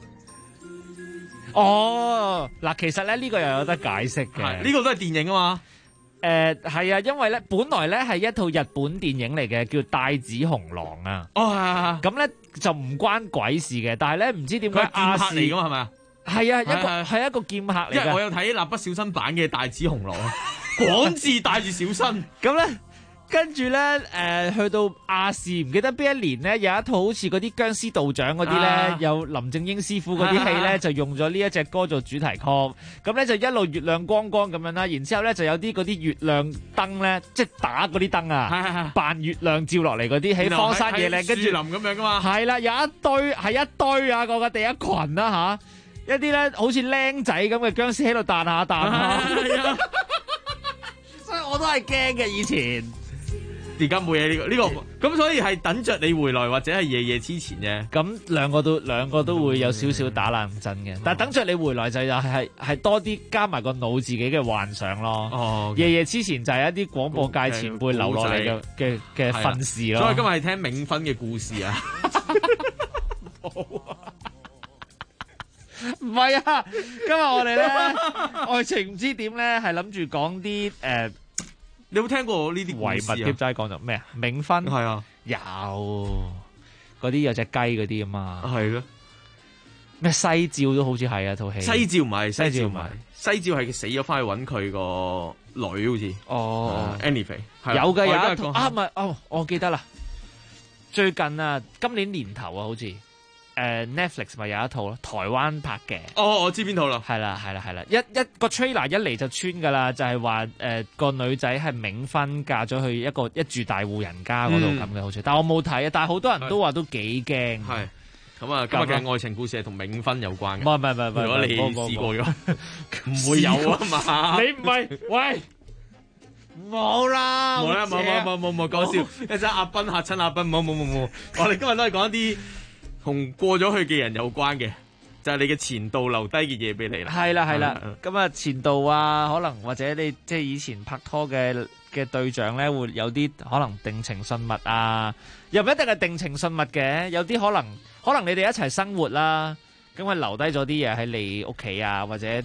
哦，嗱，其實咧呢個又有得解釋嘅， 呢個都係電影啊嘛。 係啊，因為咧本來咧係一套日本電影嚟嘅，叫《帶子雄狼》啊。 哦， 咁咧就唔關鬼事嘅，但係咧唔知點解劍客嚟噶嘛，係咪啊？ 係啊，係一個劍客嚟嘅。 因為我有睇《蠟筆小新》版嘅《帶子雄狼》，廣志帶住小新。 咁咧，跟住咧，去到亞視，唔記得邊一年咧，有一套好似嗰啲僵屍道長嗰啲咧，有林正英師傅嗰啲戲咧，就用咗呢一隻歌做主題曲。咁咧就一路月亮光光咁樣啦，然之後咧就有啲嗰啲月亮燈咧，即係打嗰啲燈啊，扮月亮照落嚟嗰啲喺荒山野嶺，跟住樹林咁樣噶嘛。 係啦，有一堆係一堆啊，個第一群啦嚇，一啲咧好似僆仔咁嘅僵屍喺度彈下彈下，所以我都係驚嘅以前。 而家冇嘢呢個，咁所以係等着你回來或者係夜夜痴纏啫。 咁兩個都會有少少打冷震嘅，但係等着你回來就係多啲加埋個腦自己嘅幻想咯。 哦， 夜夜痴纏就係一啲廣播界前輩留落嚟嘅訓示咯。 所以今日係聽銘芬嘅故事啊。 唔係啊，今日我哋咧愛情唔知點咧，係諗住講啲你有冇聽過呢啲遺物貼仔講咗咩啊？銘芬係啊， 有嗰啲有隻雞嗰啲啊嘛， 係咯。 咩西照都好似係啊套戲。 西照唔係，西照係佢死咗翻去揾佢個女好似。 哦 ，Anyway 有嘅有一套啊，唔係哦，我記得啦。最近啊，今年年頭啊，好似。Netflix 咪有一套咯，台灣拍嘅。 哦，我知邊套啦。 係啦，一個 trailer 一嚟就穿㗎啦，就係話個女仔係銘芬嫁咗去一住大戶人家嗰度咁嘅好似，但我冇睇啊，但係好多人都話都幾驚。 係咁啊，今日嘅愛情故事係同銘芬有關嘅。 唔係， 如果你試過咗，唔會有啊嘛。 你唔係喂？冇啦， 冇講笑，一陣阿斌嚇親阿斌，冇，我哋今日都係講一啲同過咗去嘅人有關嘅，就係你嘅前度留低嘅嘢俾你啦。 係啦，咁啊前度啊，可能或者你即係以前拍拖嘅對象咧，會有啲可能定情信物啊，又唔一定係定情信物嘅，有啲可能你哋一齊生活啦，咁佢留低咗啲嘢喺你屋企啊，或者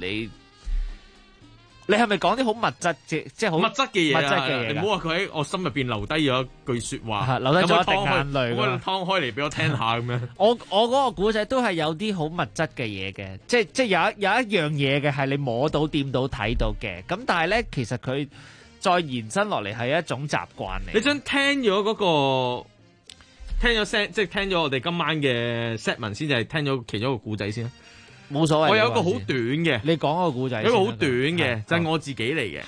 你係咪講啲好物質即係好物質嘅嘢啊？ 你唔好話佢喺我心入邊留低咗一句說話， 留低咗一滴眼淚， 咁劏開嚟俾我聽下咁樣。 我嗰個古仔都係有啲好物質嘅嘢嘅，即係有一樣嘢嘅係你摸到、掂到、睇到嘅。咁但係咧，其實佢再延伸落嚟係一種習慣嚟。 你想聽咗嗰個聽咗聲，即係聽咗我哋今晚嘅 set 文先，就係聽咗其中一個古仔先。 冇所謂。 我有一個好短嘅， 你講個古仔。 有一個好短嘅，就係我自己嚟嘅。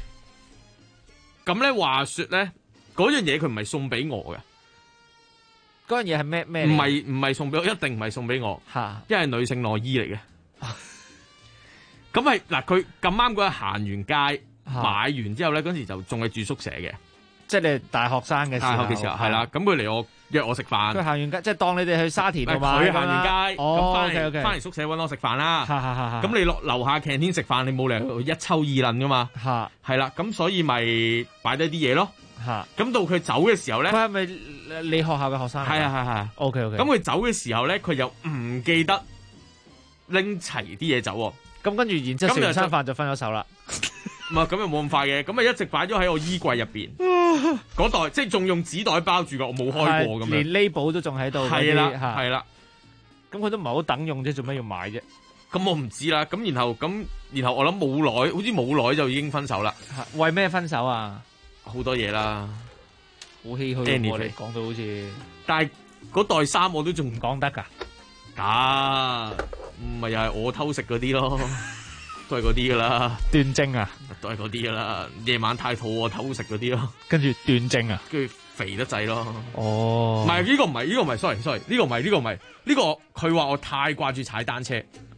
咁咧，話說咧，嗰樣嘢佢唔係送俾我嘅。 嗰樣嘢係咩？ 唔係送俾我，一定唔係送俾我。因為係女性內衣嚟嘅。咁係嗱，佢咁啱嗰日行完街，買完之後咧，嗰時就仲係住宿舍嘅。 即係你大學生嘅時候。 大學嘅時候係啦，咁佢嚟我約我食飯。 佢行完街，即係當你哋去沙田度買。 佢行完街，咁翻嚟宿舍揾我食飯啦。咁你落樓下 canteen 食飯，你冇理由一抽二撚噶嘛。係啦，咁所以咪擺低啲嘢咯。咁到佢走嘅時候咧， 佢係咪你學校嘅學生？ 係啊。OK。咁佢走嘅時候咧，佢又唔記得拎齊啲嘢走喎。 咁跟住，然之後食完餐飯就分咗手啦。 唔係咁又冇咁快嘅，咁咪一直擺咗喺我衣櫃入邊嗰袋，即係仲用紙袋包住㗎，我冇開過咁樣。連 label 都仲喺度。 係啦。 咁佢都唔係好等用啫，做咩要買啫？ 咁我唔知啦。咁然後我諗冇耐，好似冇耐就已經分手啦。 為咩分手啊？ 好多嘢啦， 好唏噓喎！你講到好似， 但係嗰袋衫我都仲唔講得㗎。 唔係又係我偷食嗰啲咯。都係嗰啲噶啦， 斷症啊， 都係嗰啲噶啦。夜晚太肚餓偷食嗰啲咯， 跟住斷症啊， 跟住肥得滯咯。 哦， 唔係呢個唔係 sorry，呢個唔係呢個佢話我太掛住踩單車。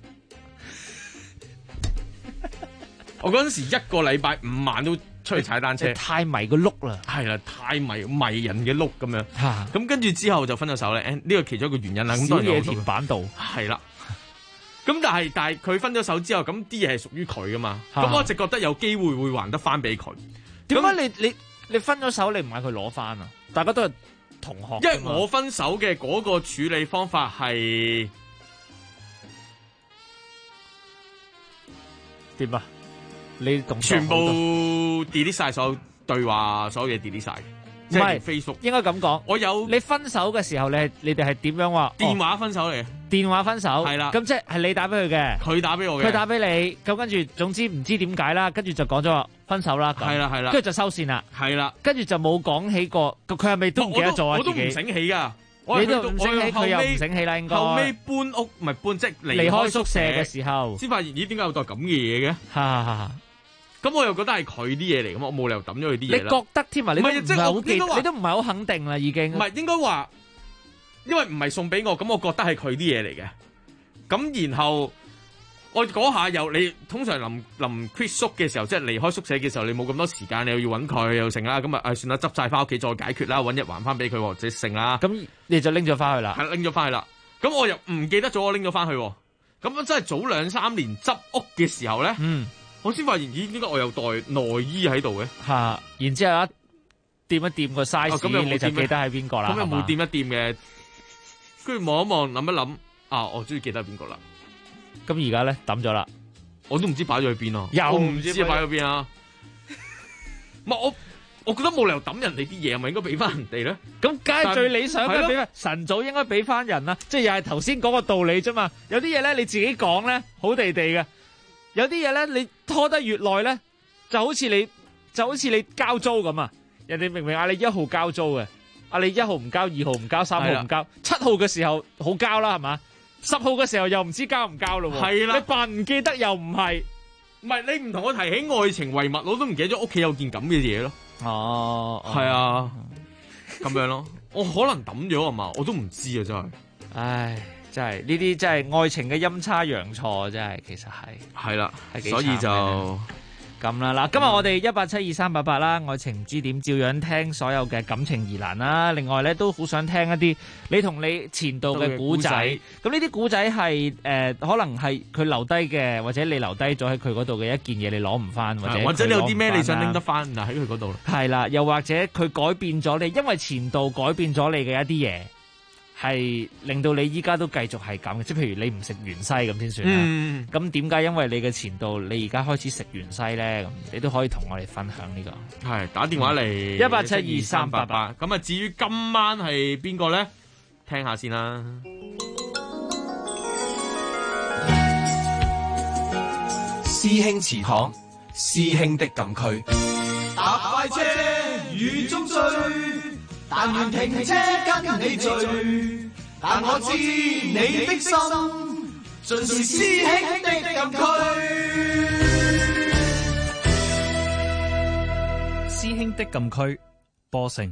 我嗰陣時一個禮拜5晚都出去踩單車， 太迷個碌啦， 係啦，太迷人嘅碌咁樣。咁跟住之後就分咗手咧。呢個其中一個原因啦。 小野田板道係啦。咁但係佢分咗手之後，咁啲嘢係屬於佢噶嘛？咁我一直覺得有機會會還得翻俾佢。 點解你分咗手，你唔嗌佢攞翻啊？大家都係同學。 因為我分手嘅嗰個處理方法係點啊？你全部 delete 晒所有對話，所有嘢 delete 晒。 唔係 Facebook 應該咁講。 我有你分手嘅時候，你哋係點樣話？ 電話分手嚟。 電話分手係啦。 咁即係你打俾佢嘅， 佢打俾我嘅， 佢打俾你。咁跟住總之唔知點解啦，跟住就講咗話分手啦。 係啦。 跟住就收線啦。 係啦。 跟住就冇講起過。佢係咪都唔記得咗啊？ 我都唔醒起㗎。 你都唔醒起，佢又唔醒起啦。應該後尾搬屋唔係搬，即係離開宿舍嘅時候， 先發現咦點解有袋咁嘅嘢嘅？咁我又覺得係佢啲嘢嚟，咁我冇理由抌咗佢啲嘢啦。 你覺得添啊？你都唔係好記，你都唔係好肯定啦，已經。 唔係應該話，因為唔係送俾我，咁我覺得係佢啲嘢嚟嘅。咁然後我嗰下又你通常臨 quit 宿嘅時候，即係離開宿舍嘅時候，你冇咁多時間，你又要揾佢又成啦。咁啊算啦，執晒翻屋企再解決啦，揾日還翻俾佢或者成啦。 咁你就拎咗翻去啦。 係拎咗翻去啦。咁我又唔記得咗我拎咗翻去。咁真係早2-3年執屋嘅時候咧。我先發現，咦？點解我有袋內衣喺度嘅？ 然之後掂一掂個 size，你就記得係邊個啦。 咁又冇掂一掂嘅，跟住望一望，諗一諗，我終於記得邊個啦。 咁而家咧抌咗啦， 我都唔知擺咗去邊咯。 又唔知擺咗邊啊？唔係我覺得冇理由抌人哋啲嘢，係咪應該俾翻人哋咧？ 咁梗係最理想嘅，俾翻晨早應該俾翻人啦。即係又係頭先講個道理啫嘛。有啲嘢咧你自己講咧好地地嘅。有啲嘢咧，你拖得越耐咧，就好似你交租咁啊！人哋明明嗌你1號交租嘅，嗌你1號唔交，2號唔交，3號唔交，7號嘅時候好交啦，係嘛？10號嘅時候又唔知交唔交咯喎！係啦，你扮唔記得又唔係， 唔係你唔同我提起愛情遺物，我都唔記得咗屋企有件咁嘅嘢咯。係啊，咁樣咯，我可能抌咗啊嘛，我都唔知啊，真係， 唉。真係呢啲真係愛情嘅陰差陽錯，真係其實係啦， 係所以就咁啦。嗱，今日我哋1872388啦，愛情唔知點照樣聽所有嘅感情疑難啦。另外咧都好想聽一啲你同你前度嘅古仔。咁呢啲古仔係可能係佢留低嘅，或者你留低咗喺佢嗰度嘅一件嘢，你攞唔翻，或者你有啲咩你想拎得翻嗱喺佢嗰度。 係啦，又或者佢改變咗你，因為前度改變咗你嘅一啲嘢。係令到你依家都繼續係咁嘅，即係譬如你唔食芫茜咁先算啦。咁點解因為你嘅前度，你而家開始食芫茜咧？咁你都可以同我哋分享呢個。 係打電話嚟 1872388。 咁啊，至於今晚係邊個咧？聽下先啦。 師兄祠堂，師兄的禁區。 搭快車雨中追，但願停車跟你聚，但我知你的心盡是師兄的禁區。 師兄的禁區，播成。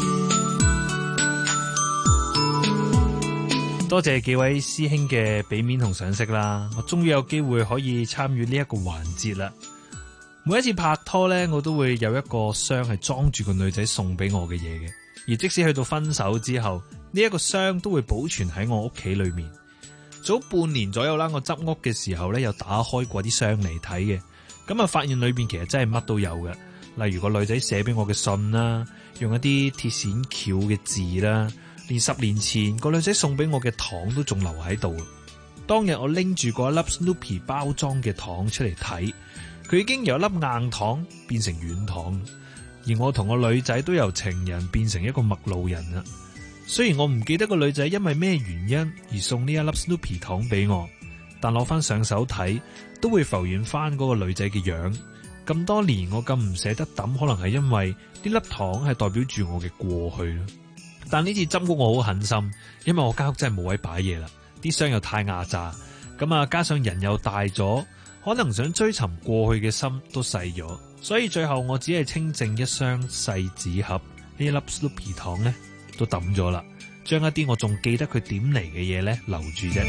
多謝幾位師兄嘅俾面同賞識啦，我終於有機會可以參與呢一個環節啦。每一次拍拖呢，我都會有一個箱係裝住個女仔送俾我嘅嘢嘅。 而即使去到分手之後，呢一個箱都會保存喺我屋企裏面。早半年左右啦，我執屋嘅時候咧，有打開過啲箱嚟睇嘅，咁啊發現裏邊其實真係乜都有嘅，例如個女仔寫俾我嘅信啦，用一啲鐵線橋嘅字啦，連10年前個女仔送俾我嘅糖都仲留喺度。當日我拎住嗰一粒 Snoopy 包裝嘅糖出嚟睇，佢已經由一粒硬糖變成軟糖，而我同個女仔都由情人變成一個陌路人啦。雖然我唔記得個女仔因為咩原因而送呢一粒 Snoopy 糖俾我，但攞翻上手睇都會浮現翻嗰個女仔嘅樣。咁多年我咁唔捨得抌，可能係因為呢粒糖係代表住我嘅過去啦。但呢次執屋我好狠心，因為我間屋真係冇位擺嘢啦，啲箱又太壓榨，咁啊加上人又大咗，可能想追尋過去嘅心都細咗，所以最後我只係清剩一箱細紙盒，呢粒 Snoopy 糖呢都抌咗啦，將一啲我仲記得佢點嚟嘅嘢呢留住啫。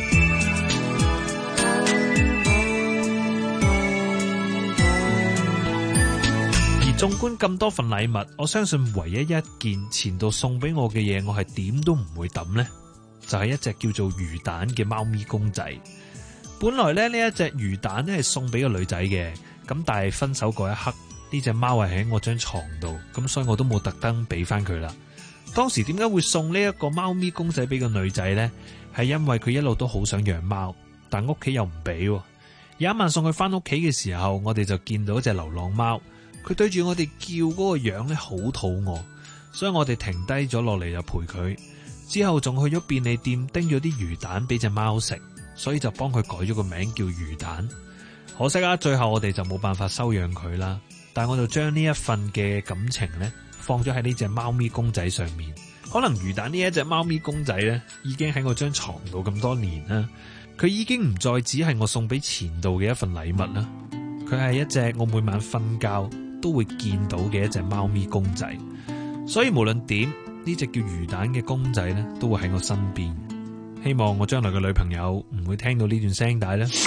而縱觀咁多份禮物，我相信唯一一件前度送俾我嘅嘢，我係點都唔會抌呢，就係一隻叫做魚蛋嘅貓咪公仔。本來呢一隻魚蛋咧係送俾個女仔嘅，咁但係分手嗰一刻，呢隻貓係喺我張床度，咁所以我都冇特登俾翻佢啦。當時點解會送呢一個貓咪公仔俾個女仔呢？係因為佢一路都好想養貓，但屋企又唔俾。有一晚送佢翻屋企嘅時候，我哋就見到一隻流浪貓，佢對住我哋叫嗰個樣咧好肚餓，所以我哋停低咗落嚟就陪佢。之後仲去咗便利店叮咗啲魚蛋俾隻貓食，所以就幫佢改咗個名叫魚蛋。可惜啊，最後我哋就冇辦法收養佢啦。但我就將呢一份嘅感情呢，放咗喺呢隻貓咪公仔上面。可能魚蛋呢一隻貓咪公仔呢，已經喺我張床度咁多年啦，佢已經唔再只係我送俾前度嘅一份禮物啦，佢係一隻我每晚瞓覺都會見到嘅一隻貓咪公仔。所以無論點，呢隻叫魚蛋嘅公仔呢，都會喺我身邊。希望我將來嘅女朋友唔會聽到呢段聲帶啦。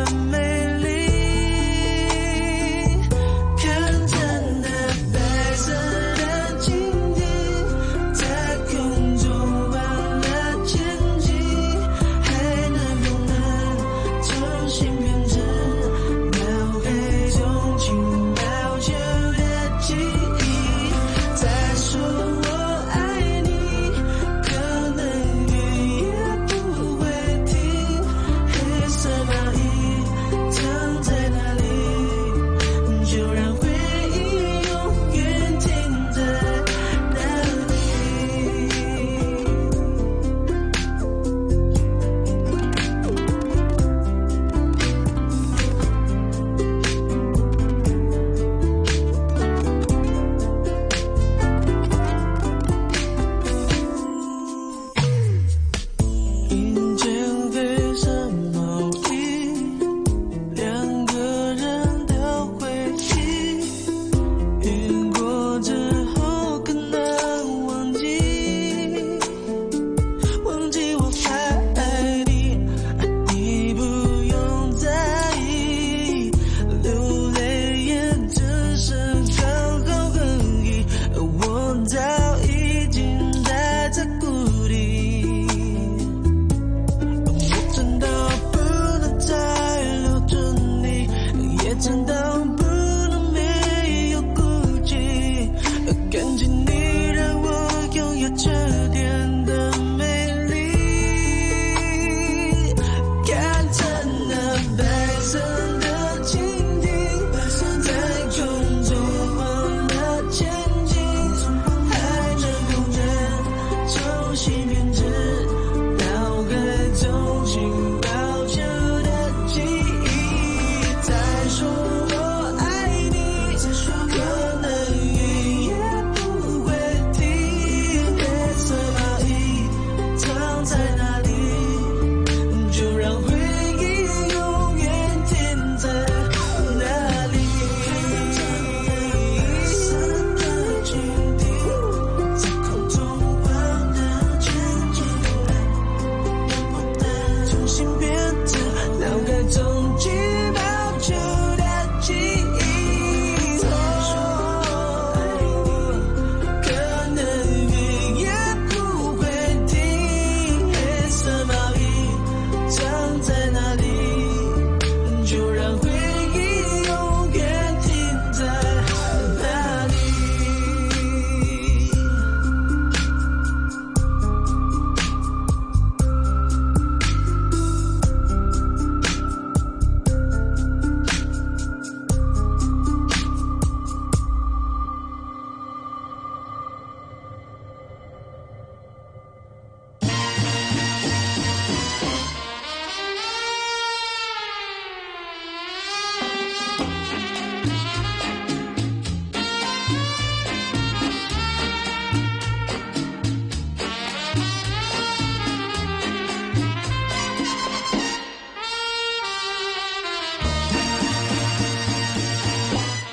看淡的白色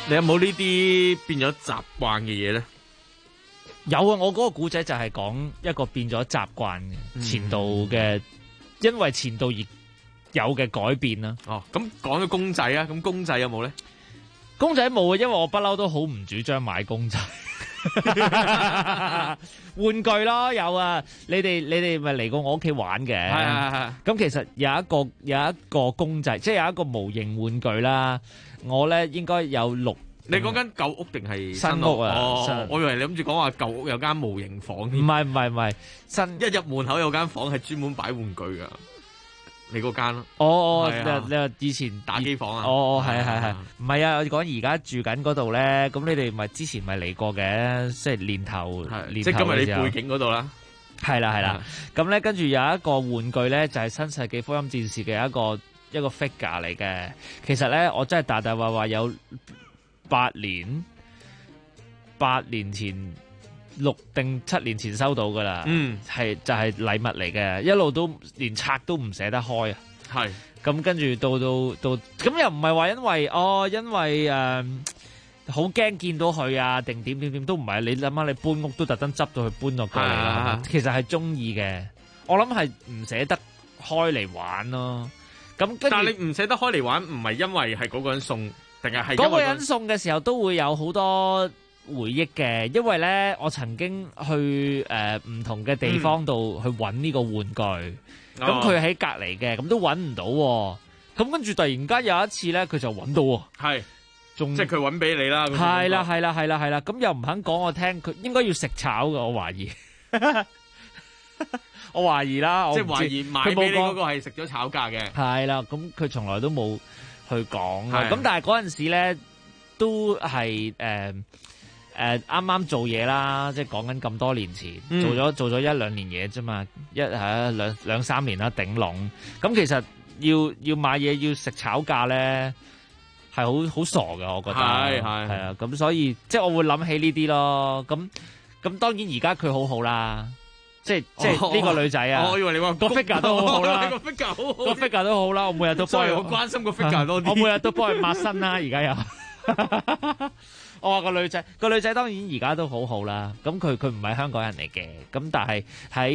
你有冇呢啲變咗習慣嘅嘢咧？ 有啊，我嗰個古仔就係講一個變咗習慣嘅前度嘅，因為前度而有嘅改變啦。 哦，咁講咗公仔啊，咁公仔有冇咧？ 公仔冇啊，因為我不嬲都好唔主張買公仔。玩具咯，有啊，你哋咪嚟過我屋企玩嘅。係。咁其實有一個公仔，即係有一個模型玩具啦。我咧應該有6。 你講緊舊屋定係新屋啊？ 我以為你諗住講話舊屋有間模型房。唔係，新一入門口有間房係專門擺玩具噶。你嗰間咯？你話以前打機房啊？ 係，唔係啊！我講而家住緊嗰度咧，咁你哋咪之前咪嚟過嘅，即係年頭即係今日你背景嗰度啦。 係啦，咁咧跟住有一個玩具咧，就係新世紀福音戰士嘅一個 figure 嚟嘅。其實咧，我真係大話有8年前6定7年前收到噶啦，就係禮物嚟嘅，一路都連拆都唔捨得開啊。係咁跟住到咁又唔係話因為好驚見到佢啊，定點都唔係。你諗下，你搬屋都特登執到佢搬落過嚟啦。其實係中意嘅，我諗係唔捨得開嚟玩咯。咁但係你唔捨得開嚟玩，唔係因為係嗰個人送。 嗰個人送嘅時候都會有好多回憶嘅，因為咧我曾經去唔同嘅地方度去揾呢個玩具，咁佢喺隔離嘅，咁都揾唔到，咁跟住突然間有一次咧，佢就揾到喎，係，即係佢揾俾你啦，係啦，咁又唔肯講我聽，佢應該要食炒嘅，我懷疑，我懷疑啦， 即係懷疑買俾你嗰個係食咗炒價嘅， 係啦，咁佢從來都冇去講啊，咁但係嗰陣時咧都係啱啱做嘢啦，即係講緊咁多年前，做咗1-2年嘢啫嘛，2-3年啦頂籠。咁其實要買嘢要食炒價咧，係好傻㗎，我覺得係啊，咁所以即係我會諗起呢啲咯。咁當然而家佢好啦。即係呢個女仔啊！ 我以為你話個 figure 都好好啦， 個 figure 好好， 個 figure 都好啦。我每日都幫佢， 我關心個 figure 多啲。 我每日都幫佢抹身啦，而家又。我話個女仔當然而家都好好啦。咁佢唔係香港人嚟嘅，咁但係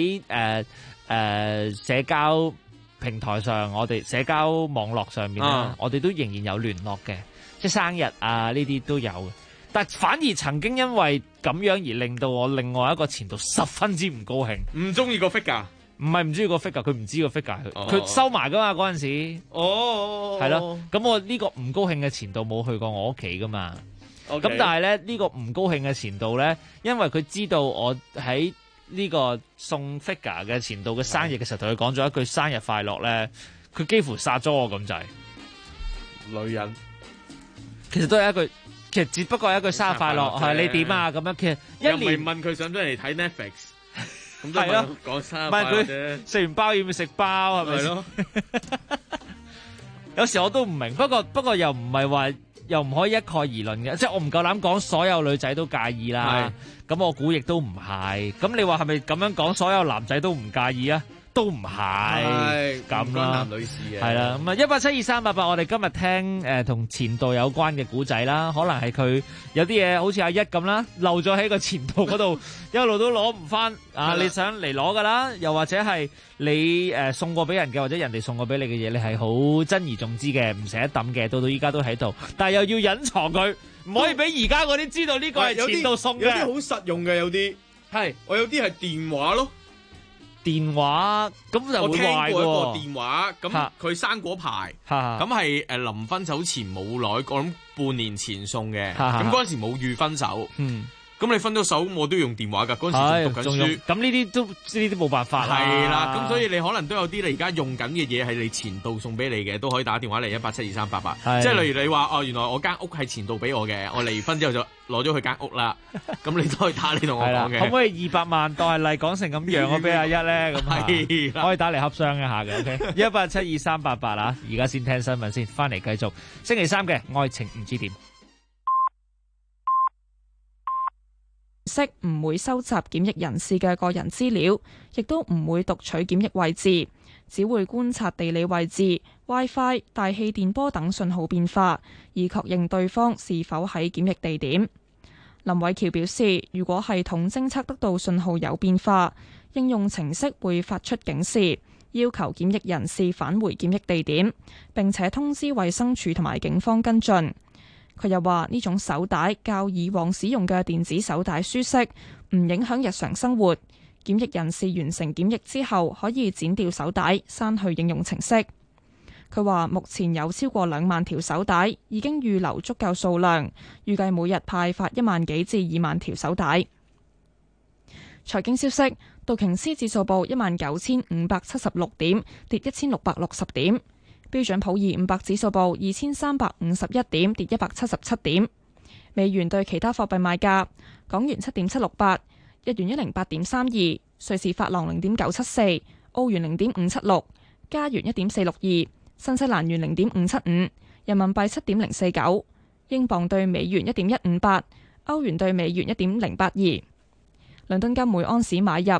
喺社交平台上，我哋社交網絡上面啦，我哋都仍然有聯絡嘅，即係生日啊呢啲都有嘅。但反而曾經因為咁樣而令到我另外一個前度十分之唔高興， 唔中意個 figure， 唔係唔中意個 figure，佢唔知個 figure，佢收埋噶嘛嗰陣時，係咯，咁我呢個唔高興嘅前度冇去過我屋企噶嘛，咁但係咧呢個唔高興嘅前度咧，因為佢知道我喺呢個送 figure 嘅前度嘅生日嘅時候同佢講咗一句生日快樂咧，佢幾乎殺咗我咁滯。 女人其實都係一句。其實只不過係一句生日快樂，係你點啊咁樣。其實一年問佢想唔想嚟睇 Netflix，咁都係講生日快樂啫。 食完包要唔要食包係咪先？有時我都唔明，不過又唔係話又唔可以一概而論嘅，即係我唔夠膽講所有女仔都介意啦。咁我估亦都唔係。咁你話係咪咁樣講所有男仔都唔介意啊？都唔係咁啦， 男女士嘅係啦。咁啊，1872388，我哋今日聽同前度有關嘅古仔啦，可能係佢有啲嘢好似阿一咁啦，漏咗喺個前度嗰度，一路都攞唔翻啊！你想嚟攞噶啦，又或者係你送過俾人嘅，或者人哋送過俾你嘅嘢，你係好珍而重之嘅，唔捨得抌嘅，到依家都喺度，但係又要隱藏佢，唔可以俾而家嗰啲知道呢個係前度送嘅。 有啲好實用嘅，有啲係我有啲係電話咯。 電話咁就會壞喎。我聽過一個電話，咁佢生果牌，咁係臨分手前冇耐，我諗半年前送嘅，咁嗰陣時冇預分手。咁你分咗手，我都要用電話㗎。嗰陣時仲讀緊書， 咁呢啲冇辦法啦。 係啦，咁所以你可能都有啲你而家用緊嘅嘢係你前度送俾你嘅，都可以打電話嚟1872388。即係例如你話原來我間屋係前度俾我嘅，我離婚之後就攞咗佢間屋啦。咁你都可以打你同我講嘅。 可唔可以200萬當係麗港城咁讓我俾阿一咧？咁可以打嚟洽商一下嘅。OK， 1872388啊！而家先聽新聞先，翻嚟繼續星期3嘅愛情唔知點。 式唔會收集檢疫人士嘅個人資料，亦都唔會讀取檢疫位置，只會觀察地理位置、WiFi、大氣電波等信號變化，以確認對方是否喺檢疫地點。林偉喬表示，如果系統偵測得到信號有變化，應用程式會發出警示，要求檢疫人士返回檢疫地點，並且通知衛生署同埋警方跟進。佢又話呢種手帶較以往使用嘅電子手帶舒適，唔影響日常生活。檢疫人士完成檢疫之後，可以剪掉手帶，刪去應用程式。佢話目前有超過2萬條手帶，已經預留足夠數量，預計每日派發1萬幾至2萬條手帶。財經消息，道瓊斯指數報19576點，跌1660點。標準普爾500指數報2351點，跌177點。美元對其他貨幣賣價：港元7.768，日元108.32，瑞士法郎0.974，澳元0.576，加元1.462，新西蘭元0.575，人民幣7.049，英鎊對美元1.158，歐元對美元1.082。倫敦金每安士買入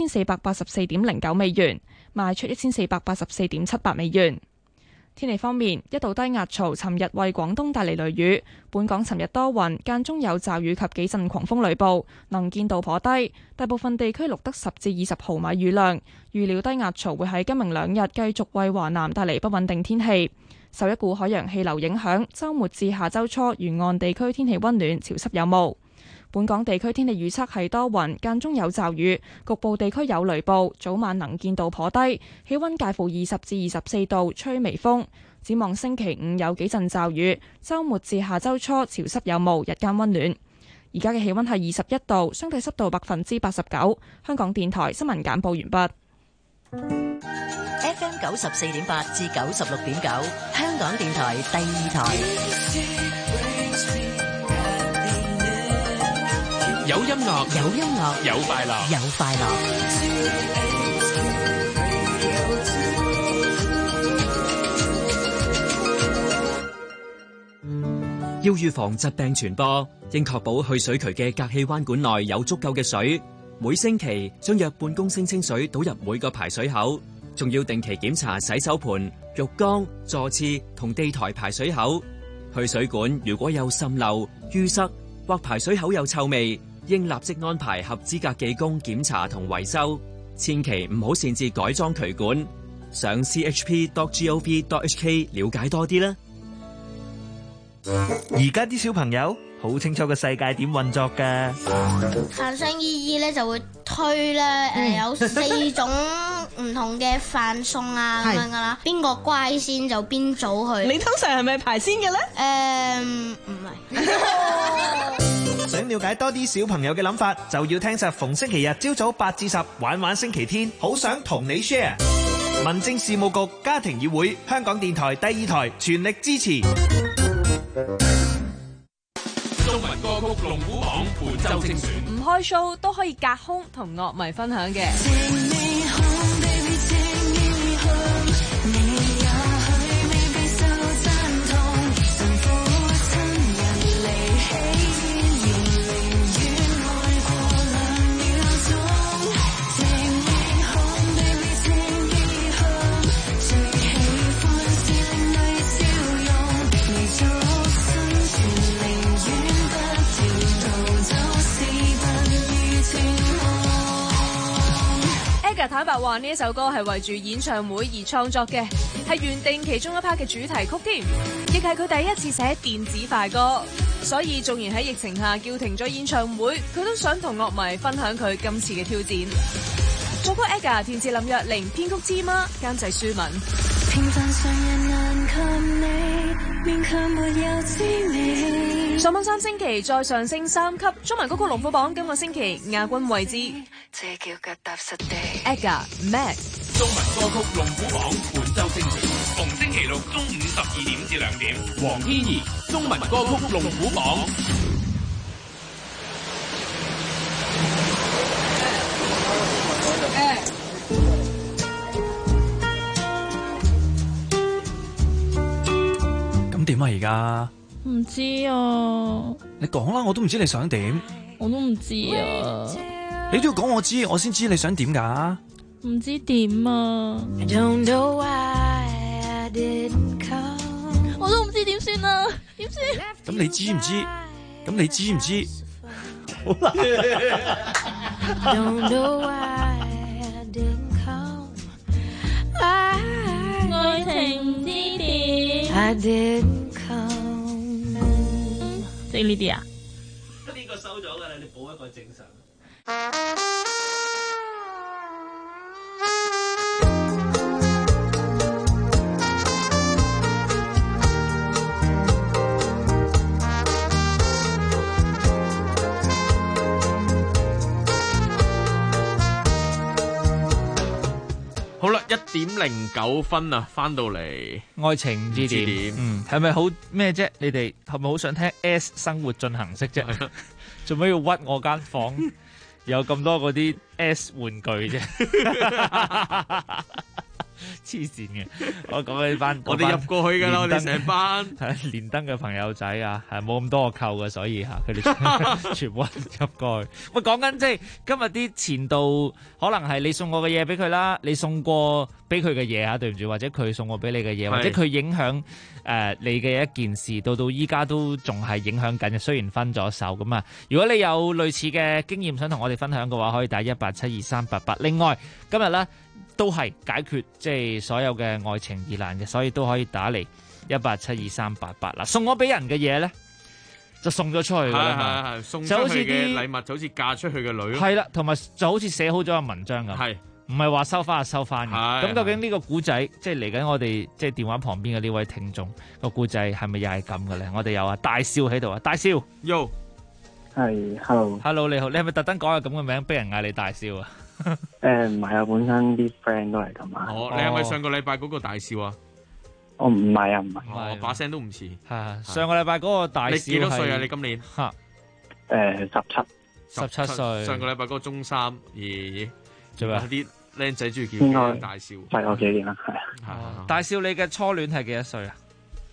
1484.09美元，賣出1484.78美元。天氣方面，一道低壓槽尋日為廣東帶嚟雷雨。本港尋日多雲，間中有驟雨及幾陣狂風雷暴，能見度頗低。大部分地區錄得10至20毫米雨量。預料低壓槽會喺今明兩日繼續為華南帶嚟不穩定天氣。受一股海洋氣流影響，週末至下週初沿岸地區天氣溫暖，潮濕有霧。本港地區天氣預測係多雲，間中有驟雨，局部地區有雷暴，早晚能見度頗低，氣溫介乎20至24度，吹微風。展望星期5有幾陣驟雨，週末至下週初潮濕有霧，日間溫暖。而家嘅氣溫係21度，相對濕度89%。香港電台新聞簡報完畢。 FM 94.8至96.9，香港電台第2台。 有音樂， 有音樂， 有快樂， 有快樂。 要預防疾病傳播，應確保去水渠嘅隔氣彎管內有足夠嘅水。每星期將約半公升清水倒入每個排水口，仲要定期檢查洗手盆、浴缸、座廁同地台排水口。去水管如果有滲漏、淤塞或排水口有臭味，應立即安排合資格技工檢查同維修，千祈唔好擅自改裝渠管。上 chp.gov.hk 了解多啲啦。 而家啲小朋友好清楚個世界點運作㗎。 飯商姨姨咧就會推咧，有4種唔同嘅飯餸啊咁樣噶啦，邊個乖先就邊組去。 你通常係咪排先嘅咧？ 唔係。 想了解多啲小朋友嘅諗法，就要聽實逢星期日朝早8至10玩玩星期天，好想同你 share。民政事務局家庭議會，香港電台第2台全力支持。 中文歌曲龍虎榜本周精選， 唔開 show 都可以隔空同樂迷分享嘅。坦白話呢一首歌係為住演唱會而創作嘅，係原定其中一 part 嘅主題曲添，亦係佢第一次寫電子快歌。所以縱然喺疫情下叫停咗演唱會，佢都想同樂迷分享佢今次嘅挑戰。作曲 AGA， 填詞林若寧，編曲芝麻，監製舒文。平凡常人難及你，勉強沒有滋味。上榜3星期，再上升3級。中文歌曲龍虎榜今個星期亞軍位置，這叫腳踏實地。AGA Max。 中文歌曲龍虎榜本周精選，逢星期六中午12點至2點。黃天怡，中文歌曲龍虎榜。 咁點啊？而家唔知啊， 你講啦，我都唔知你想點。 我都唔知啊。 你都要講我知，我先知你想點㗎。 唔知點啊。我都唔知點算啊，點算？ 咁你知唔知？咁你知唔知？好難。 愛情之點？即係呢啲啊？ 呢個收咗㗎啦，你補一個正常。 好啦，1:09翻到嚟愛情之點，係咪好咩啫？你哋係咪好想聽 S 生活進行式啫？做咩要屈我間房有咁多嗰啲 S 玩具啫？黐線嘅，我講起班， 我哋入過去㗎啦，我哋成班連登嘅朋友仔啊，係冇咁多個扣嘅，所以嚇佢哋全部入過去。喂，講緊即係今日啲前度，可能係你送我嘅嘢俾佢啦，你送過俾佢嘅嘢嚇，對唔住，或者佢送我俾你嘅嘢，或者佢影響你嘅一件事，到依家都仲係影響緊嘅。雖然分咗手咁啊，如果你有類似嘅經驗想同我哋分享嘅話，可以打1872388。另外今日咧，都係解決即係所有嘅愛情疑難嘅，所以都可以打嚟1872388啦。送我俾人嘅嘢咧，就送咗出去㗎啦， 係送出去嘅禮物就好似嫁出去嘅女咯， 係啦，同埋就好似寫好咗個文章咁，係唔係話收翻就收翻嘅？咁究竟呢個古仔，即係嚟緊我哋即係電話旁邊嘅呢位聽眾個古仔係咪又係咁嘅咧？我哋有啊大少喺度啊，大少 ，Yo， 係 ，Hello， 你好，你係咪特登講個咁嘅名，俾人嗌你大少啊？ 唔係啊，本身啲 friend 都係咁啊。 哦，你係咪上個禮拜嗰個大少啊？ 我唔係啊，唔係。 我把聲都唔似。 係上個禮拜嗰個大少， 你幾多歲啊？你今年 ？17 歲。 上個禮拜嗰個中3，咦？ 做咩？ 啲僆仔中意叫大少。 係我幾年啦，係啊。大少，你嘅初戀係幾多歲啊？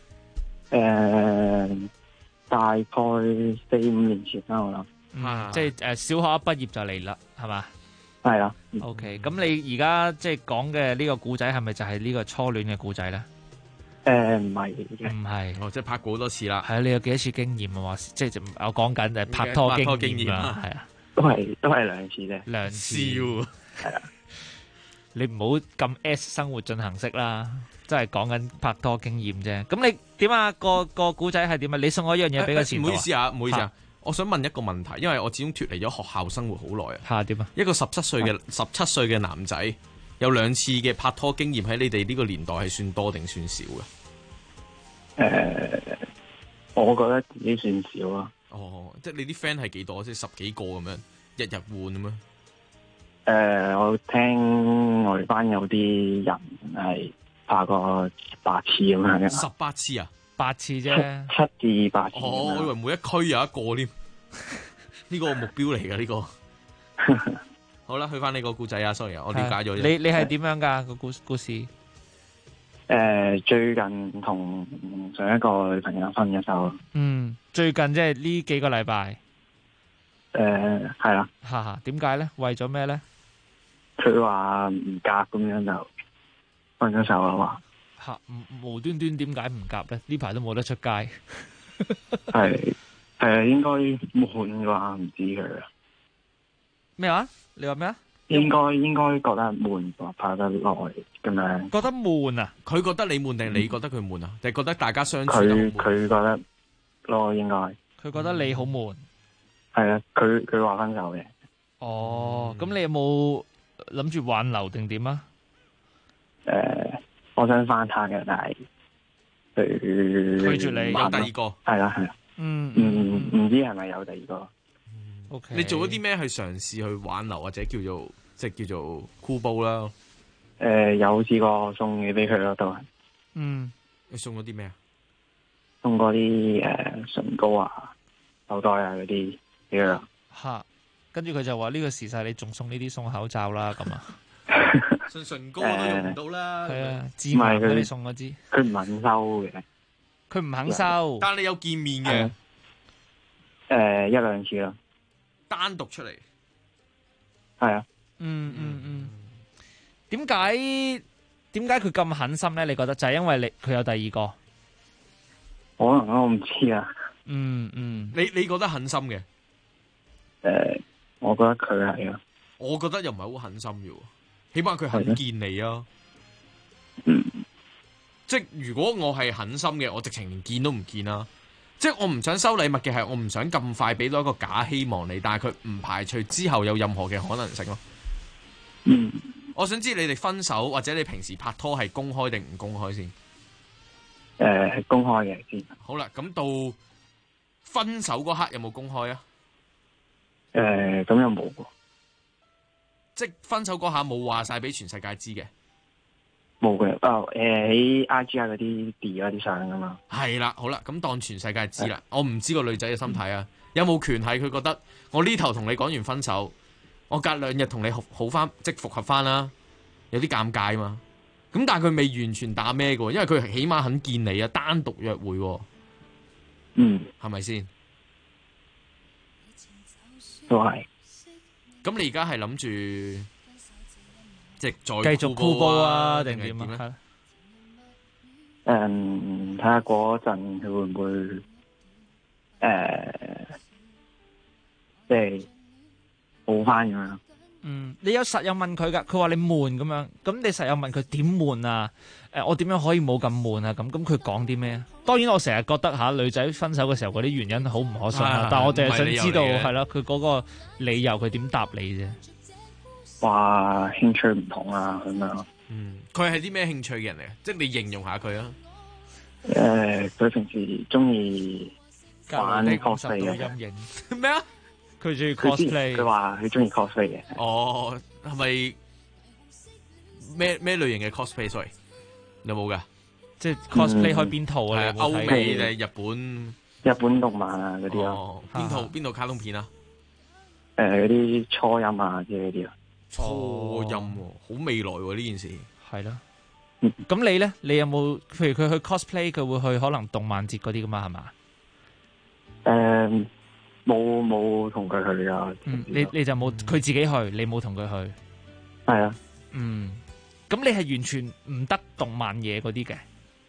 大概4-5年前啦，我諗。 即係小學一畢業就嚟啦，係嘛？ 係啦。 OK，咁你而家即係講嘅呢個故仔係咪就係呢個初戀嘅故仔咧？ 唔係嘅， 唔係， 即係拍過好多次啦。 係啊，你有幾多次經驗啊？話即係我講緊誒拍拖經驗啊，係啊， 都係2次啫。 2次係啊， 你唔好咁 S 生活進行式啦，即係講緊拍拖經驗啫。咁你點啊？個故仔係點啊？你送我一樣嘢俾個前度。 唔好意思啊，唔好意思啊。我想問一個問題，因為我始終脫離咗學校生活好耐啊。 嚇點啊？一個17歲嘅男仔有2次嘅拍拖經驗，喺你哋呢個年代係算多定算少嘅？ 我覺得自己算少啊。 哦，即係你啲 friend 係幾多？即係10幾個咁樣，日日換咁樣？ 我聽我哋班有啲人係拍過8次咁樣嘅。 18次啊 ？8次啫 ，7至8次。 我以為每一區有一個添，呢個目標嚟㗎呢個。好啦，去翻你個故仔啊 ，sorry 啊，我了解咗。 你係點樣㗎個故事？ 最近同上一個女朋友分咗手。 最近即係呢幾個禮拜。 係啦。 點解咧？為咗咩咧？ 佢話唔夾咁樣就分咗手啦嘛。 無端端點解唔夾咧？呢排都冇得出街。 係應該悶啩，唔知佢。 咩話？你話咩啊？ 應該覺得悶啩，拍得耐咁樣。 覺得悶啊？ 佢覺得你悶定你覺得佢悶啊？定係覺得大家相處得好悶？ 佢覺得咯，應該。 佢覺得你好悶。 係啊，佢話分手嘅。 哦，咁你有冇諗住挽留定點啊？ 我想翻下嘅，但係佢拒絕你， 有第二個。 係啦。唔知係咪有第二個 ？OK。 你做咗啲咩去嘗試去挽留或者叫做箍煲啦？ 有試過送嘢俾佢咯，都係。 你送咗啲咩啊？ 送過啲唇膏啊、手袋啊嗰啲俾佢。 跟住佢就話呢個時勢你仲送呢啲，送口罩啦咁啊。 送唇膏我都用唔到啦。 係啊，致癌嘅你送嗰支。 佢唔肯收嘅。 佢唔肯收。 但係你有見面嘅。 1-2次啦。 單獨出嚟。 係啊。 點解佢咁狠心咧？你覺得就係因為佢有第二個？ 可能我唔知啊。 你覺得狠心嘅？ 我覺得佢係啊。 我覺得又唔係好狠心嘅喎，起碼佢肯見你啊。即係如果我係狠心嘅，我直情連見都唔見啦。即係我唔想收禮物嘅係，我唔想咁快俾到一個假希望你，但係佢唔排除之後有任何嘅可能性咯。我想知你哋分手或者你平時拍拖係公開定唔公開先？ 公開嘅先。 好啦，咁到分手嗰刻有冇公開啊？ 咁又冇喎。 即係分手嗰下冇話晒俾全世界知嘅。 冇嘅。喺 IG 啊嗰啲 D 嗰啲相噶嘛。係啦，好啦，咁當全世界知啦。我唔知個女仔嘅心態啊，有冇權係佢覺得我呢頭同你講完分手，我隔2日同你好翻，即復合翻啦，有啲尷尬嘛。咁但係佢未完全打咩嘅，因為佢起碼肯見你啊，單獨約會。係咪先？ 都係。 咁你而家係諗住即係再繼續箍煲啊，定點啊？ 睇下嗰陣佢會唔會即係好翻咁樣。 你有問佢噶？佢話你悶咁樣，咁你實有問佢點悶啊？我點樣可以冇咁悶啊？咁佢講啲咩啊？當然我成日覺得女仔分手嘅時候嗰啲原因好唔可信啊，但係我淨係想知道係啦，佢嗰個理由佢點答你啫？ 話興趣唔同啊咁樣。 佢係啲咩興趣嘅人嚟？即係你形容下佢啊。 佢平時中意玩 cosplay 嘅。 咩啊？ 佢中意 cosplay。 佢話佢中意 cosplay 嘅。 哦，係咪咩類型嘅 cosplay？Sorry， 有冇噶？ 即係 cosplay 開邊套啊？ 歐美定係日本？ 日本動漫啊嗰啲啊。 邊套卡通片啊？ 嗰啲初音啊之類啲啊。 初音好未來喎呢件事。 係咯。咁你咧？你有冇？譬如佢去 cosplay， 佢會去可能動漫節嗰啲噶嘛？係嘛？ 冇同佢去啊。 你就冇佢自己去，你冇同佢去。 係啊。 咁你係完全唔得動漫嘢嗰啲嘅？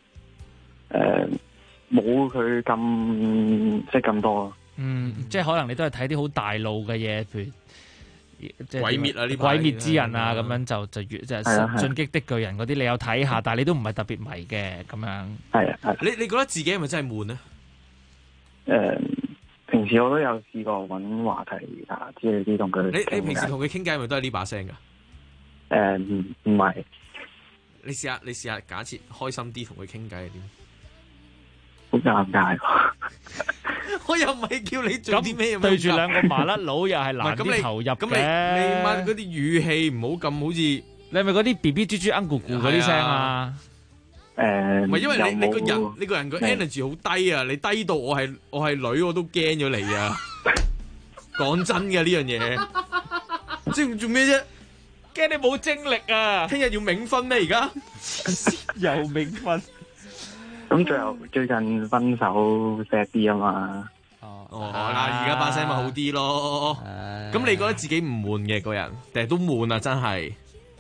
冇佢咁即係咁多。 即係可能你都係睇啲好大路嘅嘢，譬如即係鬼滅啊，呢鬼滅之刃啊，咁樣就越即係進擊的巨人嗰啲，你有睇下，但係你都唔係特別迷嘅咁樣。 係啊。 你覺得自己係咪真係悶咧？ 平時我都有試過揾話題啊之類啲同佢。 你平時同佢傾偈係咪都係呢把聲噶？ 唔係。 你試下假設開心啲同佢傾偈係點？ 好尷尬。 我又唔係叫你做啲咩， 對住兩個麻甩佬又係難啲投入嘅。 咁你問嗰啲語氣唔好咁好似， 你係咪嗰啲 B B 豬豬奀咕咕嗰啲聲啊？ 唔係，因為你個人個 energy 好低啊！你低到我係女我都驚咗你啊！講真嘅呢樣嘢，即係做咩啫？ 驚你冇精力啊！ 聽日要冥婚咩？而家又冥婚。 咁最近分手 sad 啲啊嘛。 而家把聲咪好啲咯。咁你覺得自己唔悶嘅個人，定係都悶啊？真係。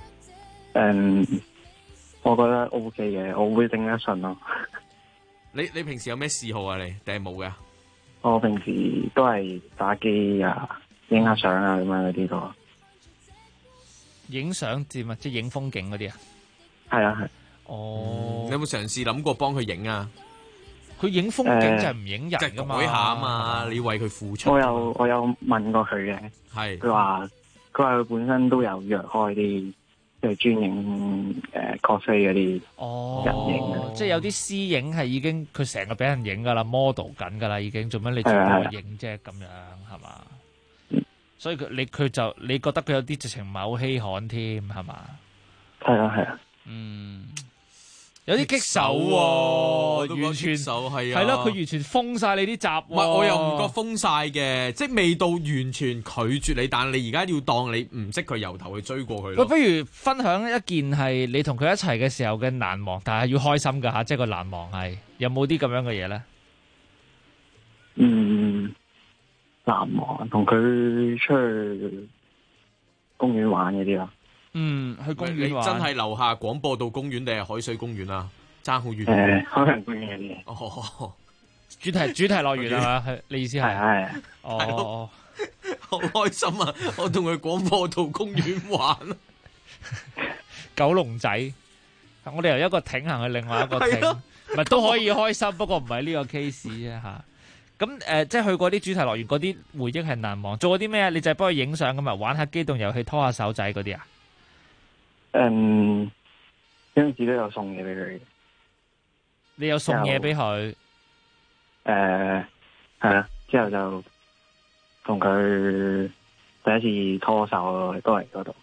我覺得 OK 嘅，我會頂得順咯。 你平時有咩嗜好啊？你定係冇嘅？ 我平時都係打機啊，影下相啊咁樣嗰啲咯。 影相即係影風景嗰啲啊？ 係啊係。 哦。 你有冇嘗試諗過幫佢影啊？ 佢影風景就係唔影人噶嘛？ 改下啊嘛，你要為佢付出。 我有問過佢嘅， 係佢話佢本身都有約開啲。即係專影cosplay 嗰啲人影即係有啲私影係已經佢成日俾人影噶啦 ，model 緊噶啦，已經做乜你仲幫我影啫？咁樣係嘛？所以佢就你覺得佢有啲直情唔係好稀罕添係嘛？ 係啊。 有啲棘手喎，完全係咯，佢完全封晒你啲閘。 唔係，我又唔覺封晒嘅，即係未到完全拒絕你，但係你而家要當你唔識佢，由頭去追過佢咯。 不如分享一件係你同佢一齊嘅時候嘅難忘，但係要開心噶吓，即係個難忘係有冇啲咁樣嘅嘢咧？ 難忘，同佢出去公園玩嗰啲啦。 去公園玩。 你真係樓下廣播道公園定係海水公園啊？爭好遠。 海洋公園嗰啲。 哦， 主題樂園係嘛？你意思係？ 係。 哦， 好開心啊！我同佢廣播道公園玩。 九龍仔，我哋由一個艇行去另外一個艇，咪都可以開心，不過唔係呢個 case 啫嚇。咁即係去過啲主題樂園，嗰啲回憶係難忘。做過啲咩啊？你就係幫佢影相咁啊，玩下機動遊戲，拖下手仔嗰啲啊？ 嗰陣時都有送嘢俾佢。 你有送嘢俾佢？ 係啦，之後就同佢第一次拖手都係嗰度。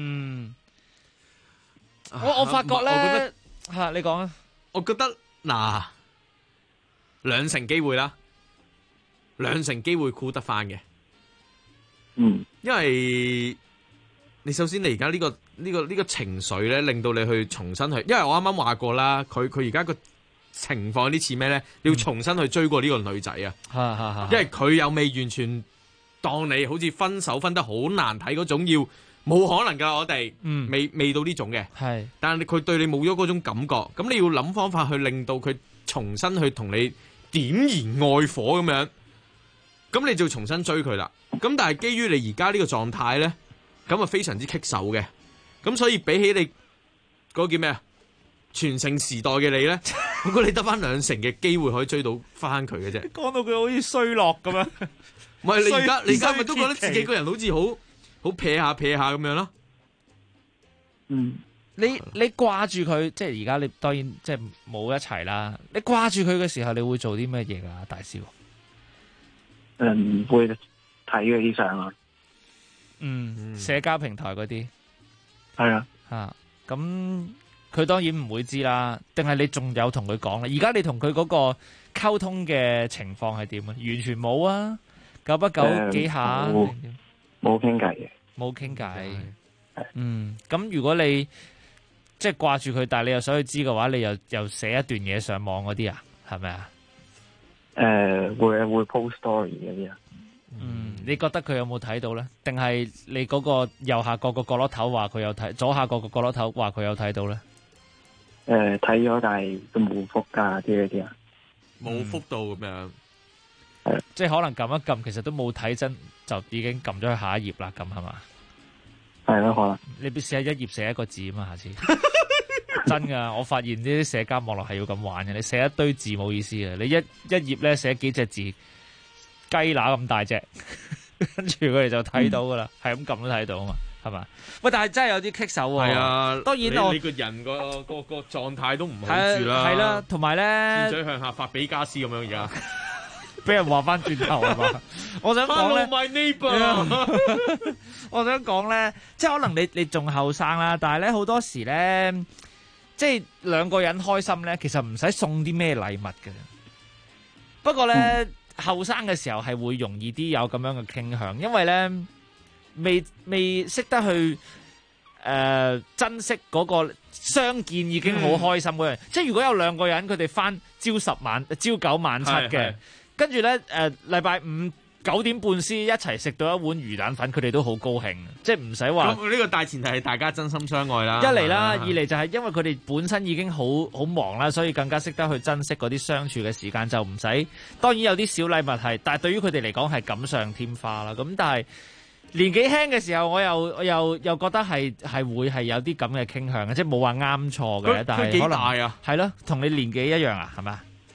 我發覺咧嚇，你講啊。 我覺得嗱，2成機會啦，2成機會箍得翻嘅。因為你首先你而家呢個情緒咧，令到你去重新去，因為我啱啱話過啦，佢而家個情況有啲似咩咧？要重新去追過呢個女仔啊，因為佢又未完全當你好似分手分得好難睇嗰種，要冇可能噶，我哋未到呢種嘅， 係， 但係佢對你冇咗嗰種感覺，咁你要諗方法去令到佢重新去同你點燃愛火咁樣，咁你就重新追佢啦。咁但係基於你而家呢個狀態咧，咁啊非常之棘手嘅，咁所以比起你嗰個叫咩啊，全盛時代嘅你咧，我覺得你得翻2成嘅機會可以追到翻佢嘅啫。 講到佢好似衰落咁樣， 唔係你而家咪都覺得自己個人好似好撇下咁樣咯。 你掛住佢，即係而家你當然即係冇一齊啦。你掛住佢嘅時候，你會做啲咩嘢噶？大少？ 會睇佢啲相啊。 社交平台嗰啲。 係啊。 吓，咁佢當然唔會知啦。定係你仲有同佢講咧？而家你同佢嗰個溝通嘅情況係點啊？完全冇啊？久不久幾下？ 冇傾偈嘅。 冇傾偈。咁如果你即係掛住佢，但係你又想去知嘅話，你又寫一段嘢上網嗰啲啊，係咪啊？ 會 post story 嗰啲啊。 你覺得佢有冇睇到咧？定係你嗰個右下角個角落頭話佢有睇，左下角個角落頭話佢有睇到咧？ 睇咗，但係都冇覆㗎啲嗰啲啊。 冇覆到咁樣。 即係可能撳一撳，其實都冇睇真，就已經撳咗去下一頁啦，咁係嘛？ 係咯，可能。 你試下一頁寫一個字啊嘛，下次。真噶，我發現呢啲社交網絡係要咁玩嘅。你寫一堆字冇意思嘅，你一頁咧寫幾隻字，雞乸咁大隻，跟住佢哋就睇到噶啦，係咁撳都睇到啊嘛，係嘛？喂，但係真係有啲棘手喎。係啊， 當然你個人個狀態都唔好住啦。 係啦，同埋咧， 箭嘴向下發比加斯咁樣而家。 俾人話翻轉頭係嘛？我想講咧 ，Hello my neighbor 我想講咧，即係可能你仲後生啦，但係咧好多時咧，即係兩個人開心咧，其實唔使送啲咩禮物嘅。不過咧，後生嘅時候係會容易啲有咁樣嘅傾向，因為咧未識得去珍惜嗰個相見已經好開心嗰樣。即係如果有兩個人佢哋翻朝9晚7嘅。跟住咧，禮拜5 9點半先一齊食到一碗魚蛋粉，佢哋都好高興，即係唔使話。 咁呢個大前提係大家真心相愛啦。 一嚟啦，二嚟就係因為佢哋本身已經好忙啦，所以更加識得去珍惜嗰啲相處嘅時間，就唔使。當然有啲小禮物係，但係對於佢哋嚟講係錦上添花啦。咁但係年紀輕嘅時候，我又覺得係會係有啲咁嘅傾向嘅，即係冇話啱錯嘅。但係可能大啊， 係咯，同你年紀一樣啊，係咪？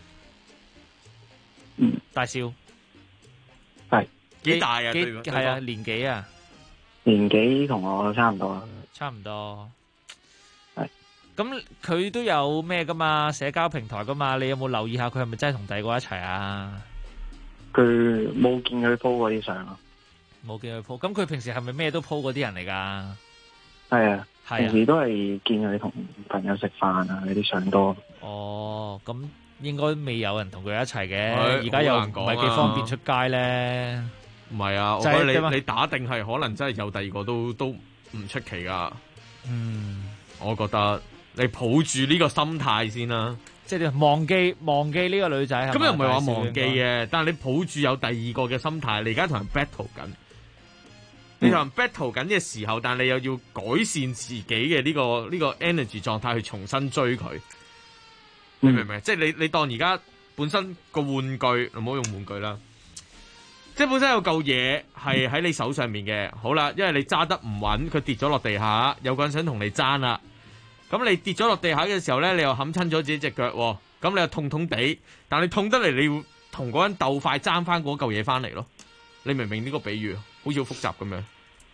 大少係幾大啊？ 係啊，年紀啊？ 年紀同我差唔多。 差唔多。 係。 咁佢都有咩噶嘛？社交平台噶嘛？你有冇留意下佢係咪真係同第二個一齊啊？ 佢冇見佢 po 嗰啲相啊。 冇見佢 po，咁佢平時係咪咩都 po 嗰啲人嚟噶？ 係啊，平時都係見佢同朋友食飯啊，嗰啲相多。 哦，咁。應該未有人同佢一齊嘅，而家又唔係幾方便出街咧。 唔係啊，我覺得你打定係可能真係有第二個都唔出奇噶。我覺得你抱住呢個心態先啦。 即係忘記呢個女仔。 咁又唔係話忘記嘅，但係你抱住有第二個嘅心態，你而家同人 battle 緊。你同人 battle 緊嘅時候，但你又要改善自己嘅呢個 energy 狀態去重新追佢，你明唔明？即係你當而家本身個玩具，唔好用玩具啦，即係本身有嚿嘢係喺你手上面嘅，好啦，因為你揸得唔穩，佢跌咗落地下，有個人想同你爭啦，咁你跌咗落地下嘅時候咧，你又冚親咗自己隻腳，咁你又痛痛地，但你痛得嚟，你要同嗰人鬥快爭翻嗰嚿嘢翻嚟咯。你明唔明呢個比喻？好似好複雜咁樣。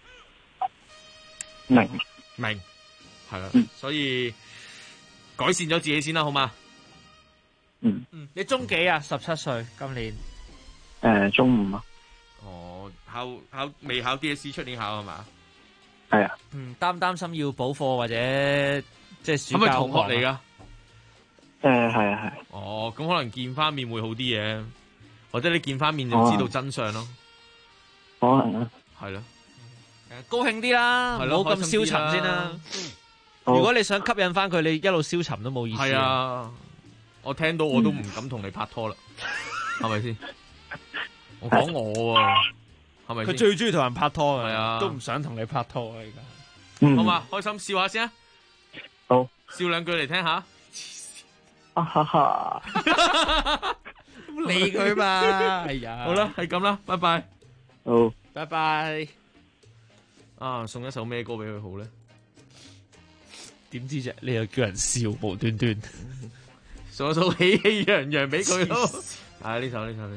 明，係啦，所以改善咗自己先啦，好嘛？ 你中幾啊？17歲，今年。 中5啊。 哦，未考 DSE 出年考係嘛？ 係啊。 擔心要補課或者即係暑假。 係咪同學嚟噶？ 係啊。 哦，咁可能見翻面會好啲嘅，或者你見翻面就知道真相咯。 可能啊。 係咯。 高興啲啦，唔好咁消沉先啦。如果你想吸引翻佢，你一路消沉都冇意思。 係啊，我聽到我都唔敢同你拍拖啦，係咪先？我講我喎，係咪先？ 佢最中意同人拍拖嘅， 係啊， 都唔想同你拍拖啊！而家好嘛，開心笑下先啊！ 好， 笑兩句嚟聽下。 啊哈哈， 理佢嘛，係啊。 好啦，係咁啦，拜拜。 好， 拜拜。 啊，送一首咩歌俾佢好咧？ 點知啫？你又叫人笑，無端端送一首喜氣洋洋俾佢咯。係呢首，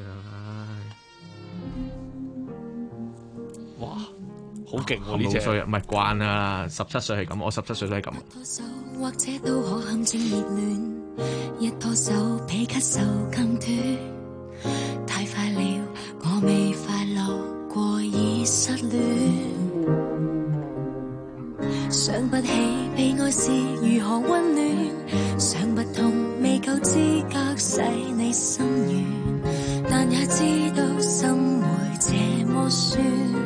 哇，好勁喎呢隻！ 唔係慣啦，17歲係咁，我17歲都係咁。 或者都可陷阱熱戀，一拖手比咳嗽更短。太快了，我未快樂過已失戀。想不起被愛是如何溫暖，想不通未夠資格使你心軟，但也知道心會這麼酸。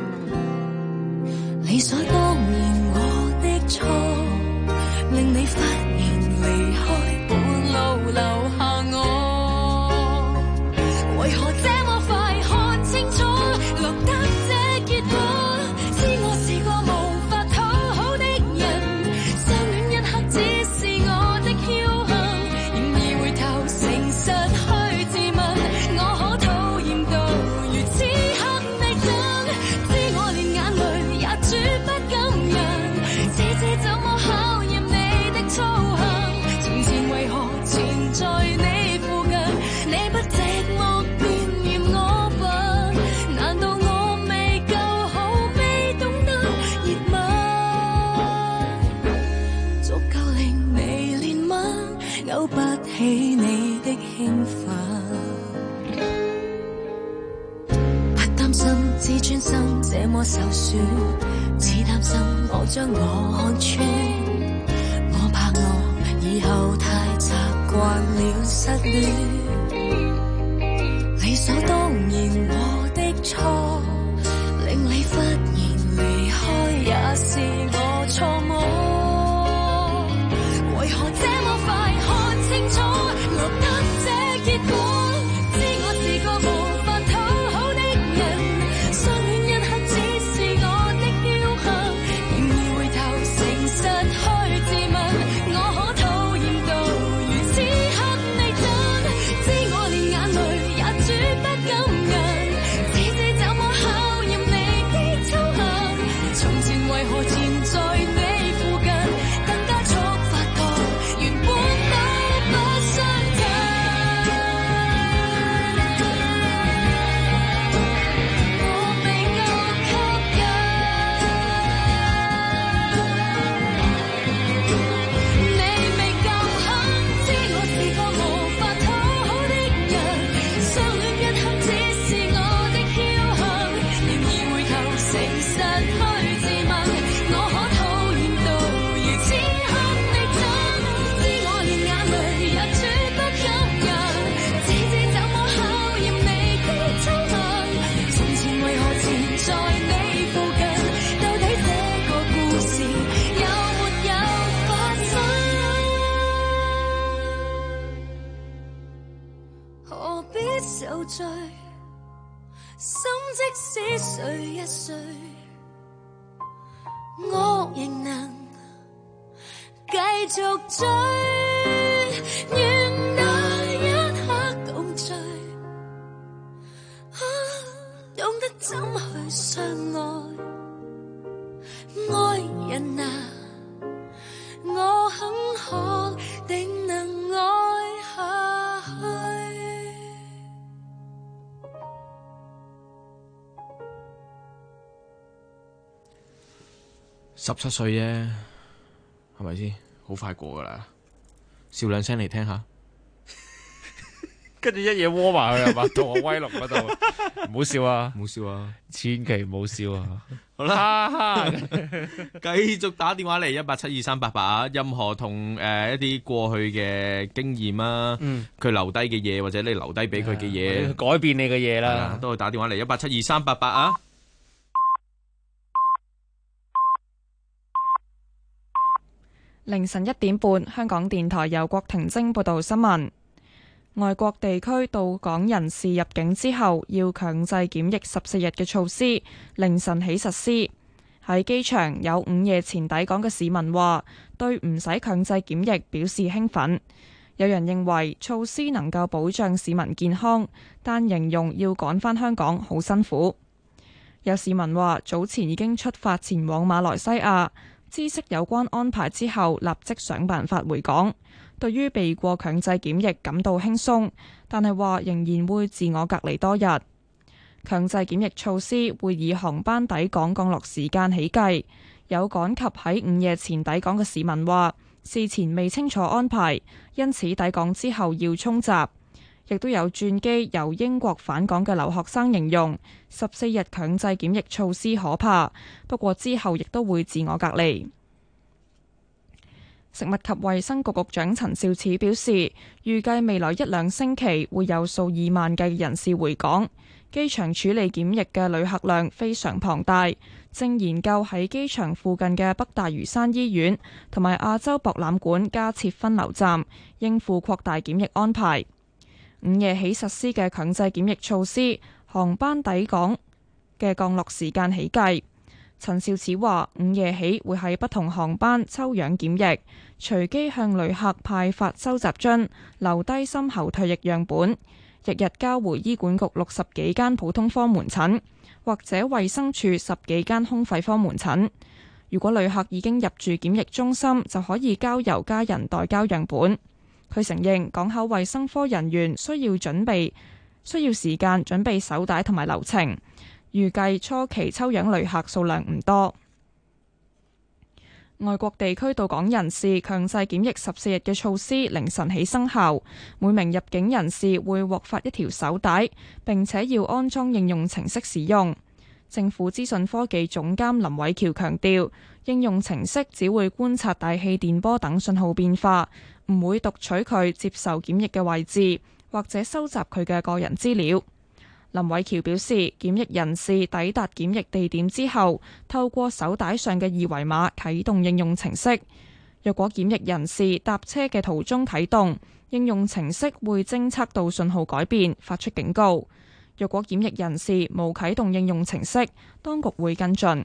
理所當然我的錯，令你忽然離開，半路留下我。為何這麼快看清楚，落得這結果？知我是個無法討好的人，相戀一刻只是我的僥倖，然而回頭誠實去自問，我可討厭到如此黑的燈，知我連眼淚也絕不感人，這怎麼考驗你的操行？從前為何纏在你附近，你不寂寞便嫌我笨，難道我未夠好，未懂得熱吻，足夠令你憐憫，勾不起你的興奮。不擔心自尊心這麼受損，只擔心我將我看穿。我怕我以後太習慣了失戀，理所當然我的錯，令你忽然離開也是我錯誤。為何這麼快看清楚，落得這結果？知我是個無法討好的人，相戀一刻只是我的僥倖，然而回頭誠實去自問，我可討厭到如此黑的真，知我連眼淚也絕不感人，這怎麼考驗你的操行？從前為何纏在你即使睡一睡，我仍能繼續追，願那一刻共聚，懂得怎去相愛，愛人啊，我很確定能愛下去。 17歲啫，係咪先？好快過噶啦，笑兩聲嚟聽下。 跟住一嘢窩埋去係嘛，同我威龍嗰度，唔好笑啊！ 唔好笑啊！ 千祈唔好笑啊！ 好啦，繼續打電話嚟1872388啊！任何同一啲過去嘅經驗啊，佢留低嘅嘢或者你留低俾佢嘅嘢， 改變你嘅嘢啦， 都可以打電話嚟1872388啊！ 凌晨1點半，香港電台由郭婷晶報道新聞。外國地區到港人士入境之後要強制檢疫14日嘅措施，凌晨起實施。喺機場有午夜前抵港嘅市民話，對唔使強制檢疫表示興奮。有人認為措施能夠保障市民健康，但形容要趕返香港好辛苦。有市民話，早前已經出發前往馬來西亞，知悉有關安排之後，立即想辦法回港。對於避過強制檢疫感到輕鬆，但係話仍然會自我隔離多日。強制檢疫措施會以航班抵港降落時間起計。有趕及喺午夜前抵港嘅市民話，事前未清楚安排，因此抵港之後要沖閘。亦都有轉機由英國返港嘅留學生形容14日強制檢疫措施可怕，不過之後亦都會自我隔離。食物及衛生局局長陳肇始表示，預計未來1-2星期會有數以萬計人士回港，機場處理檢疫嘅旅客量非常龐大，正研究喺機場附近嘅北大嶼山醫院同埋亞洲博覽館加設分流站，應付擴大檢疫安排。午夜起實施嘅強制檢疫措施，航班抵港嘅降落時間起計。陳肇始話，午夜起會喺不同航班抽樣檢疫，隨機向旅客派發收集樽，留低深喉唾液樣本，日日交回醫管局60幾間普通科門診，或者衛生署10幾間胸肺科門診。如果旅客已經入住檢疫中心，就可以交由家人代交樣本。佢承認港口衛生科人員需要時間準備手帶同埋流程，預計初期抽樣旅客數量唔多。外國地區到港人士強制檢疫14日嘅措施凌晨起生效，每名入境人士會獲發一條手帶，並且要安裝應用程式使用。政府資訊科技總監林偉喬強調，應用程式只會觀察大氣電波等信號變化，唔會讀取佢接受檢疫嘅位置，或者收集佢嘅個人資料。林偉喬表示，檢疫人士抵達檢疫地點之後，透過手帶上嘅二維碼啟動應用程式。若果檢疫人士搭車嘅途中啟動，應用程式會偵測到信號改變，發出警告。若果檢疫人士冇啟動應用程式，當局會跟進。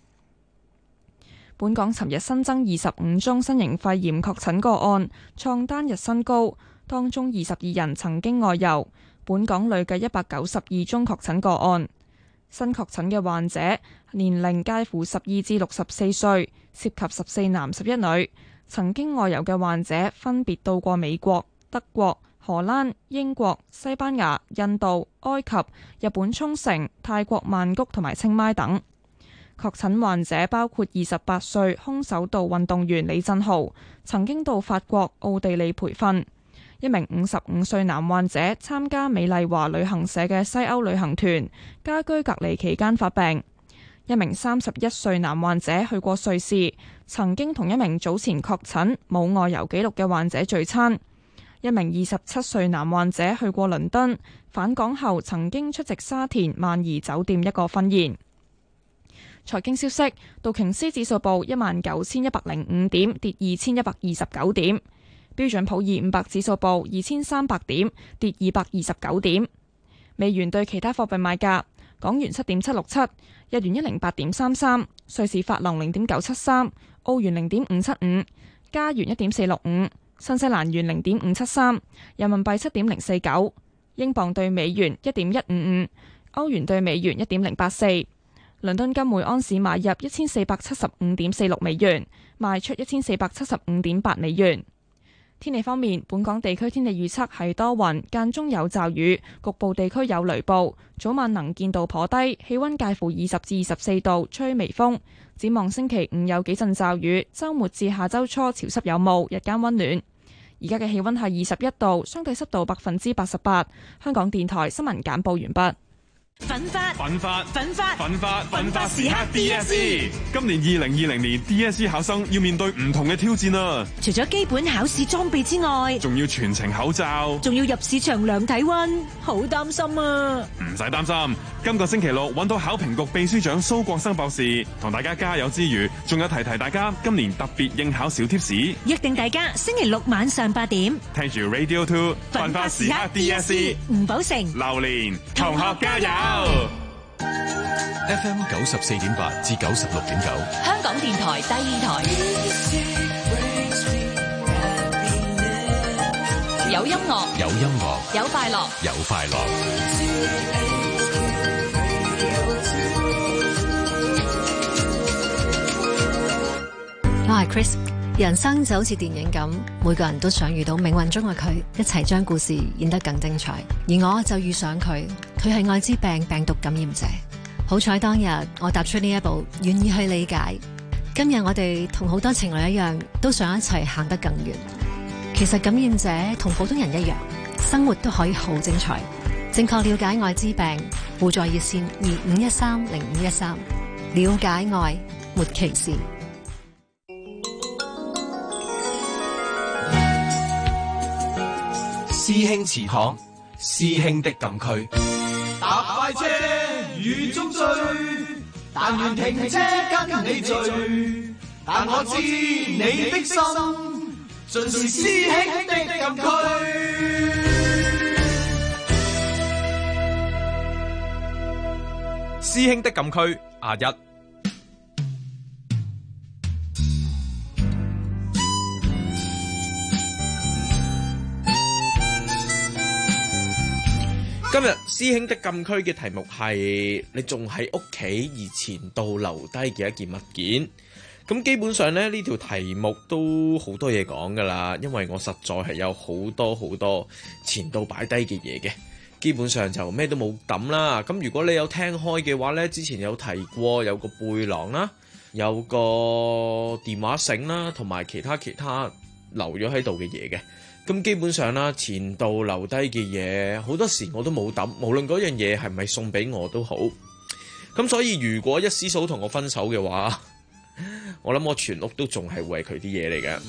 本港尋日新增25宗新型肺炎確診個案，創單日新高，當中22人曾經外遊。本港累計192宗確診個案，新確診嘅患者年齡介乎12至64歲，涉及14男11女。曾經外遊嘅患者分別到過美國、德國、荷蘭、英國、西班牙、印度、埃及、日本沖繩、泰國曼谷同埋清邁等。確診患者包括28歲空手道運動員李振豪，曾經到法國、奧地利培訓。一名55歲男患者參加美麗華旅行社嘅西歐旅行團，家居隔離期間發病。一名31歲男患者去過瑞士，曾經同一名早前確診冇外遊記錄嘅患者聚餐。一名27歲男患者去過倫敦，返港後曾經出席沙田萬怡酒店一個婚宴。財經消息，道瓊斯指數報19,105點，跌2,129點。標準普爾500指數報2300點，跌229點。美元對其他貨幣賣價： 港元7.767，日元108.33，瑞士法郎0.973，澳元0.575，加元1.465，新西蘭元0.573，人民幣7.049，英鎊對美元1.155，歐元對美元1.084。倫敦金每安士買入1475.46美元，賣出1475.8美元。天氣方面，本港地區天氣預測係多雲，間中有驟雨，局部地區有雷暴，早晚能見度頗低，氣溫介乎20至24度，吹微風。展望星期五有幾陣驟雨，週末至下週初潮濕有霧，日間溫暖。而家嘅氣溫係21度，相對濕度88%。香港電台新聞簡報完畢。 奮發時刻 DSE， 今年2020年 DSE 考生要面對唔同嘅挑戰啊！ 除咗基本考試裝備之外， 仲要全程口罩， 仲要入試場量體溫，好擔心啊！ 唔使擔心，今個星期六揾到考評局秘書長蘇國生博士，同大家加油之餘，仲有提大家今年特別應考小貼士， 約定大家星期六晚上8點， 聽住 Radio 2，奮發時刻 DSE， 吳寶成、 榴蓮同學加油！ FM 94.8至96.9， 香港電台第二台，有音樂，有快樂， 我係 Chris， 人生就好似電影咁，每個人都想遇到命運中嘅佢，一齊將故事演得更精彩。而我就遇上佢係愛滋病病毒感染者。好彩當日我踏出呢一步，願意去理解。今日我哋同好多情侶一樣，都想一齊行得更遠。其實感染者同普通人一樣，生活都可以好精彩。正確了解愛滋病，互助熱線25130513，了解愛，沒歧視。 師兄祠堂，師兄的禁區。 搭快車雨中追，但願停車跟你聚。但我知你的心，盡是師兄的禁區。 師兄的禁區亞一。今日師兄的禁區嘅題目係你仲喺屋企而前度留低嘅一件物件。咁基本上呢條題目都好多嘢講噶啦，因為我實在係有好多前度擺低嘅嘢嘅，基本上就咩都冇抌啦。咁如果你有聽開嘅話呢，之前有提過有個背囊啦，有個電話繩啦，同埋其他留咗喺度嘅嘢嘅。咁基本上啦，前度留低嘅嘢好多時我都冇抌，無論嗰樣嘢係咪送俾我都好。咁所以如果一師嫂同我分手嘅話，我諗我全屋都仲係會係佢啲嘢嚟嘅。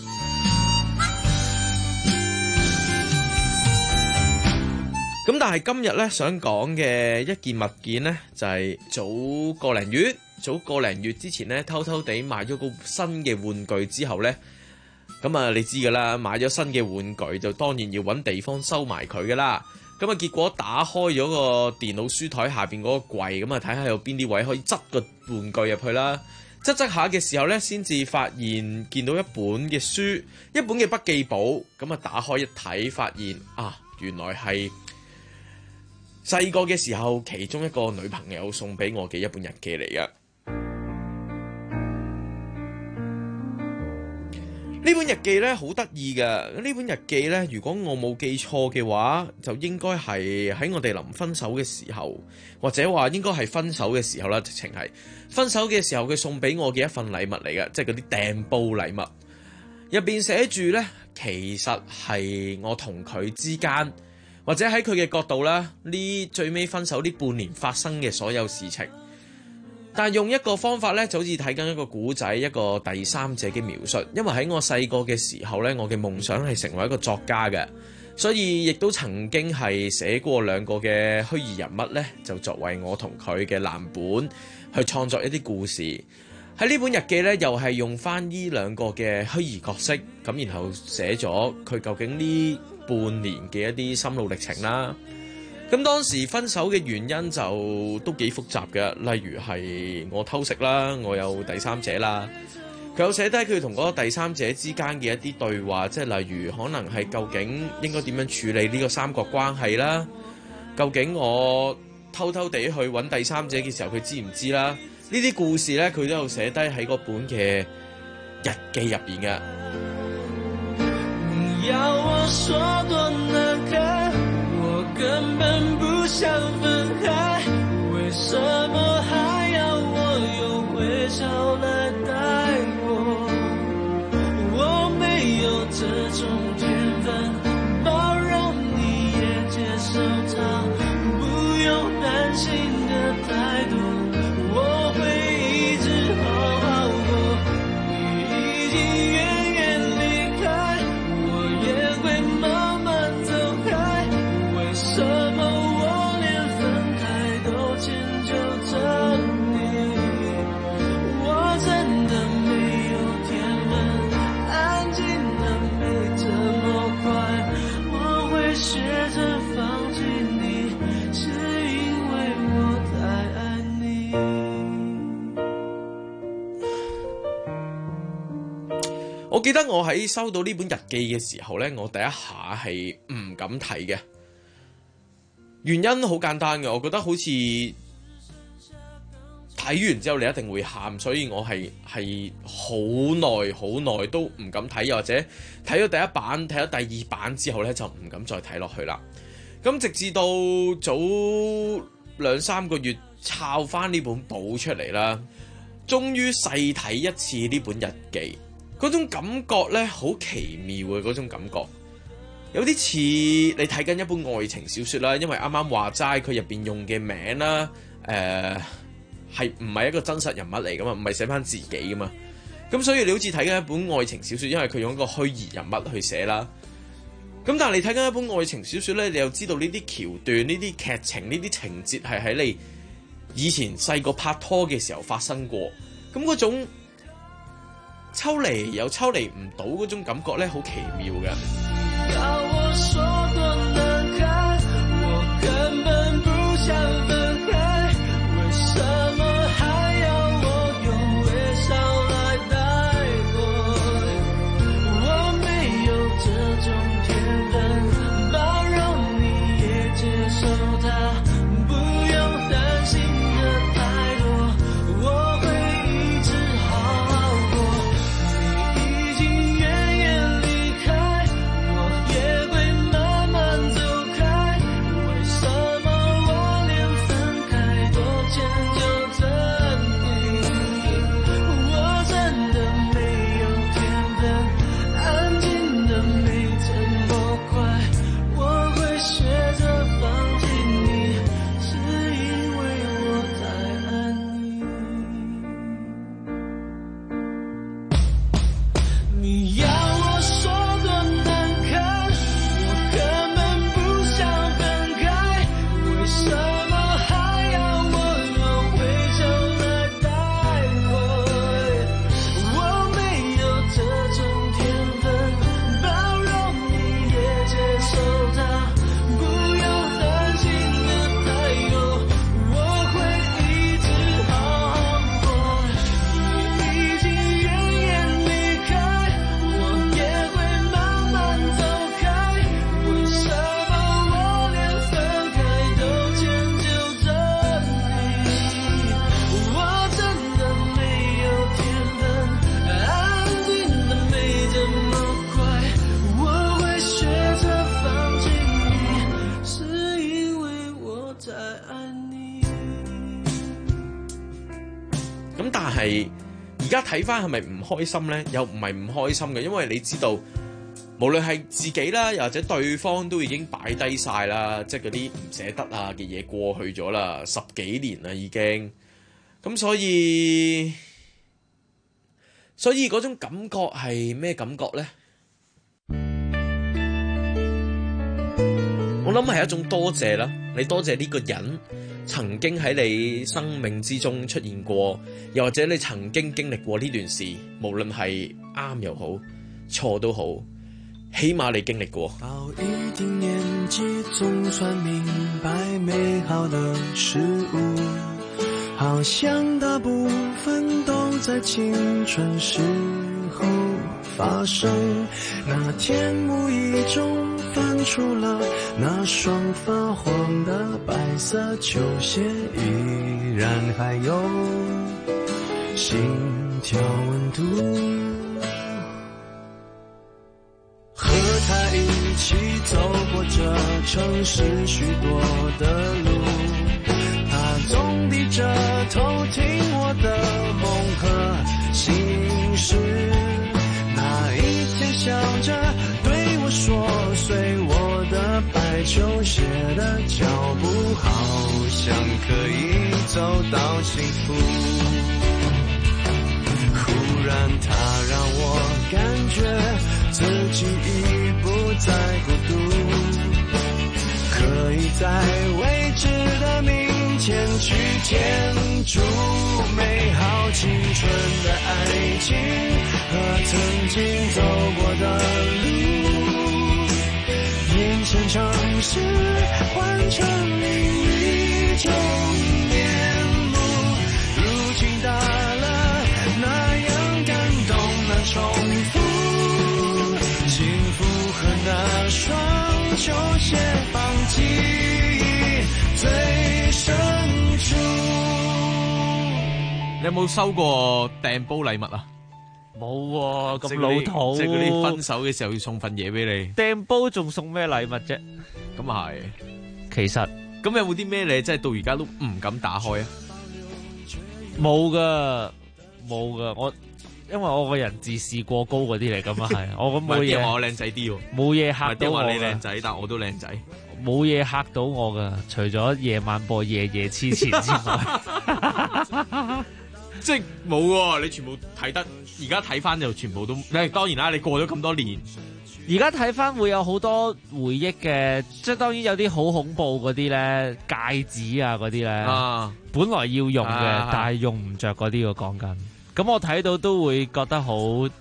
咁但係今日呢，想講嘅一件物件呢，就係早個零月之前呢，偷偷地買咗個新嘅玩具之後呢。咁啊，你知噶啦，買咗新嘅玩具就當然要揾地方收埋佢噶啦。咁啊，結果打開咗個電腦書台下邊嗰個櫃，咁啊睇下有邊啲位可以執個玩具入去啦。執下嘅時候呢，先至發現見到一本嘅書，一本嘅筆記簿。咁啊，打開一睇，發現啊，原來係細個嘅時候其中一個女朋友送俾我嘅一本日記嚟嘅。呢本日記呢，好得意嘅，呢本日記呢，如果我冇記錯嘅話，就應該係喺我哋臨分手嘅時候，或者話應該係分手嘅時候啦，直情係分手嘅時候佢送俾我嘅一份禮物嚟嘅，即係嗰啲訂報禮物。入邊寫住呢，其實係我同佢之間，或者喺佢嘅角度啦，呢最尾分手呢半年發生嘅所有事情。但用一個方法呢，就好似睇緊一個古仔，一個第三者嘅描述。因為喺我細個嘅時候呢，我嘅夢想係成為一個作家嘅，所以亦都曾經係寫過兩個嘅虛擬人物呢，就作為我同佢嘅藍本去創作一啲故事。喺呢本日記呢，又係用翻呢兩個嘅虛擬角色，咁然後寫咗佢究竟呢半年嘅一啲心路歷程啦。 咁當時分手嘅原因就都幾複雜嘅，例如係我偷食啦，我有第三者啦。佢有寫低佢同嗰個第三者之間嘅一啲對話，即係例如可能係究竟應該點樣處理呢個三角關係啦？究竟我偷偷地去揾第三者嘅時候，佢知唔知啦？呢啲故事呢，佢都有寫低喺嗰本嘅日記入邊嘅。 你要我說多難看，我根本不想分開，為什麼還要我用微笑來帶過？我沒有這種天分，包容你也接受它，不用擔心的太多，我會一直好好過。你已經遠遠離開，我也會慢慢走開，為什麼我連分開都遷就着你？我真的沒有天分，安靜的沒這麼快，我會學着放棄你，是因為我太愛你。 我記得我喺收到呢本日記嘅時候呢，我第一下係唔敢睇嘅，原因好簡單嘅，我覺得好似睇完之後你一定會喊，所以我係好耐都唔敢睇，又或者睇咗第一版、睇咗第二版之後呢，就唔敢再睇落去啦。咁直至到早2-3個月抄翻呢本簿出嚟啦，終於細睇一次呢本日記，嗰種感覺呢，好奇妙嘅嗰種感覺，有啲似你睇緊一本愛情小說啦，因為啱啱話齋佢入邊用嘅名啦，係唔係一個真實人物嚟噶嘛，唔係寫翻自己噶嘛，咁所以你好似睇緊一本愛情小說，因為佢用一個虛擬人物去寫啦。咁但係你睇緊一本愛情小說呢，你又知道呢啲橋段、呢啲劇情、呢啲情節係喺你以前細個拍拖嘅時候發生過，咁嗰種抽離又抽離唔到嗰種感覺呢，好奇妙嘅。 要我說多難看，我根本不想分開，為什麼還要我用微笑來帶過？我沒有這種天分，包容你也接受它，不用擔心的太多，我會一直好好過。你已經遠遠離開，我也會慢慢走開，為什麼我連分開都遷就着你？我真的沒有天分，安靜的沒這麼快，我會學着放棄你，是因為我太愛你。你要我說多難看，我根本不想分開，為什麼還要我用微笑來帶過？我沒有這種天分，包容你也接受它，不用擔心的太多，我會一直好好過。你已經遠遠離開，我也會慢慢走開，為什麼我連分開都遷就着你？我真的沒有天分，安靜的沒這麼快，我會學着放棄你，是因為我太愛你。 咁但係而家睇翻係咪唔開心呢？又唔係唔開心嘅，因為你知道無論係自己啦，又或者對方都已經擺低晒啦，即係嗰啲唔捨得啊嘅嘢過去咗啦，10幾年啦已經。咁所以嗰種感覺係咩感覺呢？我諗係一種多謝啦，你多謝呢個人曾經喺你生命之中出現過，又或者你曾經經歷過呢段事，無論係啱又好，錯都好， 起碼你經歷過。 到一定年紀總算明白美好的事物，好像大部分都在青春時候發生。那天無意中翻出了那雙發黃的白色球鞋，依然還有心跳溫度。和他一起走過這城市許多的路，他總低着頭聽我的夢和心事，那一天笑着對我說隨我的白球鞋的腳步，好像可以走到幸福。忽然他讓我感覺自己已不再孤獨，可以在未知的明天去填築美好青春的愛情和曾經走過的路，眼前城市換成另一種面目，如今到了那樣感動的重複，幸福和那雙球鞋放記憶最深處。 你有冇收過掟煲禮物啊？ 冇喎，咁老土。 即係嗰啲分手嘅時候要送份嘢俾你。 掟煲仲送咩禮物啫？ 咁啊係。 其實咁有冇啲咩你真係到而家都唔敢打開啊？ 冇噶，我因為我個人自視過高嗰啲嚟㗎嘛，係我咁冇嘢。 我靚仔啲喎， 冇嘢嚇到我。 話你靚仔，但我都靚仔， 冇嘢嚇到我㗎，除咗夜晚播夜夜痴纏之外。 即係冇喎，你全部睇得，而家睇翻就全部都，當然啦，你過咗咁多年， 而家睇翻會有好多回憶嘅，即係當然有啲好恐怖嗰啲咧，戒指啊嗰啲咧，本來要用嘅，但係用唔着嗰啲我講緊，咁我睇到都會覺得好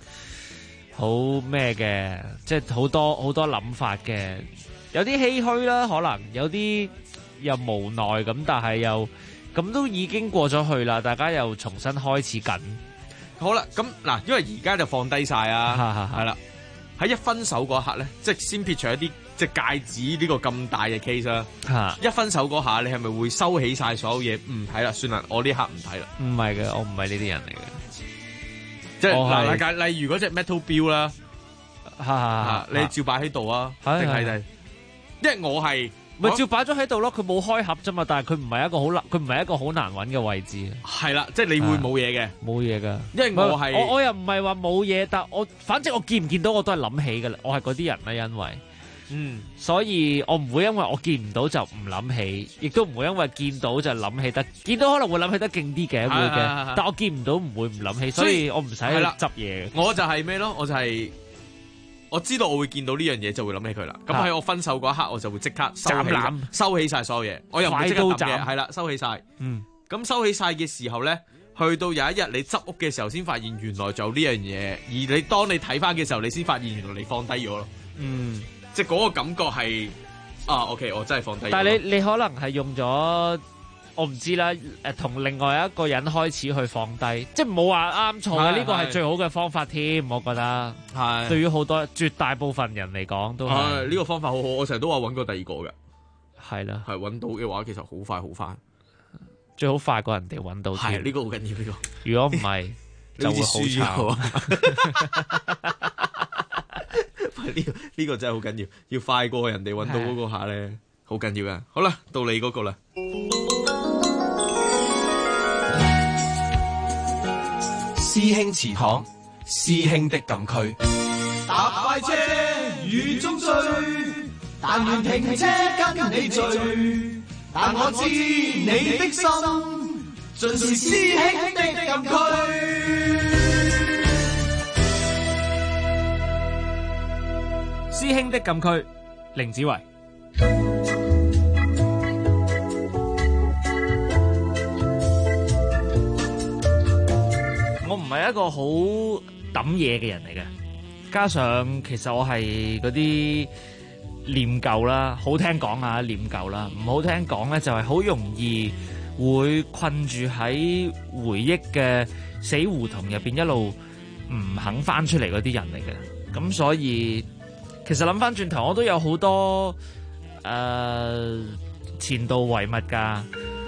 咩嘅，即係好多諗法嘅，有啲唏噓啦，可能有啲又無奈咁，但係又。咁都已經過咗去啦，大家又重新開始緊。 好啦，咁嗱，因為而家就放低晒啊，係啦。喺一分手嗰刻咧，即係先撇除一啲即係戒指呢個咁大嘅 case 啦。一分手嗰下，你係咪會收起晒所有嘢？唔睇啦，算啦，我呢刻唔睇啦。 唔係嘅，我唔係呢啲人嚟嘅。 即係嗱，例如嗰隻 metal 錶啦，你照擺喺度啊，定係？因為我係。 咪照擺咗喺度咯，佢冇開盒啫嘛，但係佢唔係一個好難揾嘅位置。 係啦，即係你會冇嘢嘅， 冇嘢噶。 因為我又唔係話冇嘢，但反正我見唔見到我都係諗起噶啦，我係嗰啲人啦，因為所以我唔會因為我見唔到就唔諗起，亦都唔會因為見到就諗起得，見到可能會諗起得勁啲嘅，會嘅。但我見唔到唔會唔諗起，所以我唔使執嘢。 我就係咩咯？我就係。我知道我會見到呢樣嘢就會諗起佢啦，咁喺我分手嗰一刻我就會即刻收起晒所有嘢，我又唔會即刻抌嘅，係啦，收起晒。咁收起晒嘅時候咧，去到有一日你執屋嘅時候先發現原來就有呢樣嘢，而你當你睇翻嘅時候，你先發現原來你放低咗咯。即係嗰個感覺係OK， 我真係放低咗。 但係你可能係用咗。我唔知啦，同另外一個人開始去放低，即係冇話啱錯嘅，呢個係最好嘅方法添，我覺得。係。對於好多絕大部分人嚟講都係。 呢個方法好好，我成日都話揾過第二個嘅。 係啦。係揾到嘅話，其實好快好快。 最好快過人哋揾到。 係呢個好緊要呢個。 如果唔係，就會好慘。 呢個真係好緊要，要快過人哋揾到嗰個下咧，好緊要嘅。好啦，到你嗰個啦。 師兄祠堂，師兄的禁區。 搭快車雨中追，但願停車跟你聚。但我知你的心，盡是師兄的禁區。 師兄的禁區，凌子維。我唔係一個好抌嘢嘅人嚟嘅， 加上其實我係嗰啲念舊啦，好聽講啊念舊啦，唔好聽講咧就係好容易會困住喺回憶嘅死胡同入邊，一路唔肯翻出嚟嗰啲人嚟嘅。咁所以其實諗翻轉頭，我都有好多前度遺物㗎。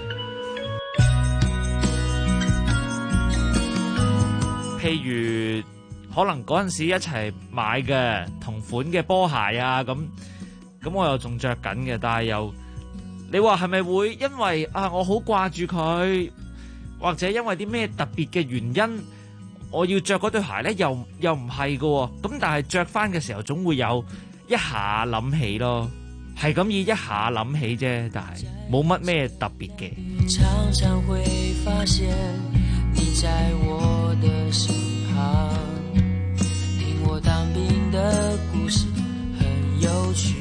譬如可能嗰陣時一齊買嘅同款嘅波鞋啊，咁我又仲着緊嘅，但係又你話係咪會因為我好掛住佢，或者因為啲咩特別嘅原因，我要着嗰對鞋呢？又唔係㗎喎。咁但係着翻嘅時候，總會有一下諗起咯，係咁以一下諗起啫，但係冇乜咩特別嘅。 常常會發現你在我的身旁，聽我當兵的故事很有趣，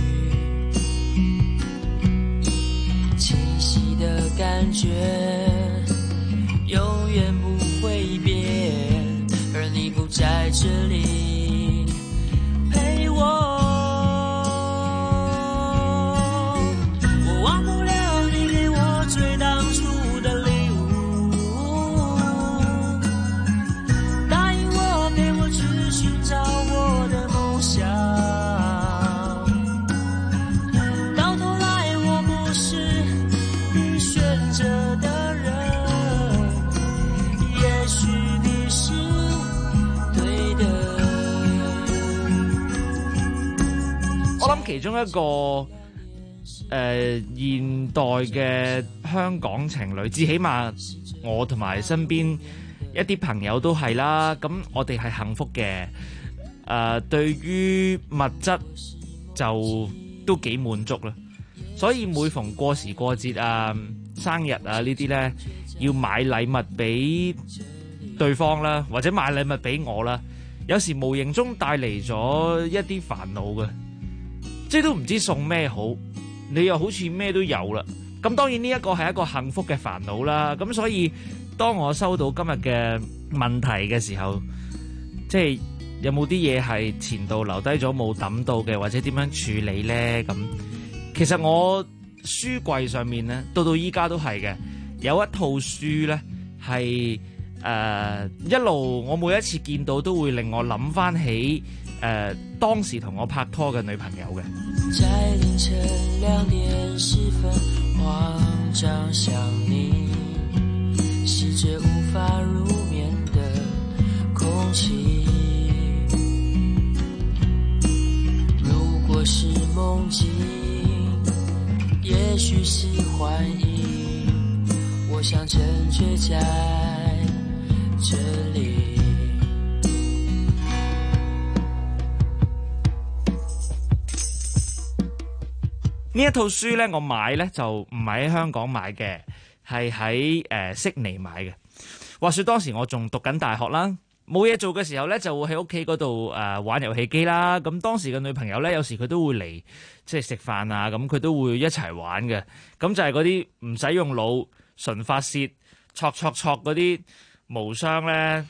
清晰的感覺永遠不會變，而你不在這裡陪我。 其中一個現代嘅香港情侶，至起碼我同埋身邊一啲朋友都係啦。咁我哋係幸福嘅，對於物質就都幾滿足啦。所以每逢過時過節啊、生日啊呢啲呢，要買禮物俾對方啦，或者買禮物俾我啦，有時無形中帶嚟咗一啲煩惱嘅。即係都唔知送咩好，你又好似咩都有啦。咁當然呢一個係一個幸福嘅煩惱啦。咁所以當我收到今日嘅問題嘅時候，即係有冇啲嘢係前度留低咗冇抌到嘅，或者點樣處理呢？咁其實我書櫃上面呢，到依家都係嘅，有一套書呢係一路我每一次見到都會令我諗翻起當時同我拍拖嘅女朋友嘅。 在凌晨2點10分慌張想你，吸着無法入眠的空氣，如果是夢境也許是幻影，我想正確在這裡。 呢一套書呢，我買呢就唔係喺香港買嘅，係喺悉尼買嘅。話說當時我仲讀緊大學啦，冇嘢做嘅時候呢，就會喺屋企嗰度玩遊戲機啦。咁當時嘅女朋友呢，有時佢都會嚟即係食飯啊，咁佢都會一齊玩嘅。咁就係嗰啲唔使用腦、純發泄、戳嗰啲無雙呢。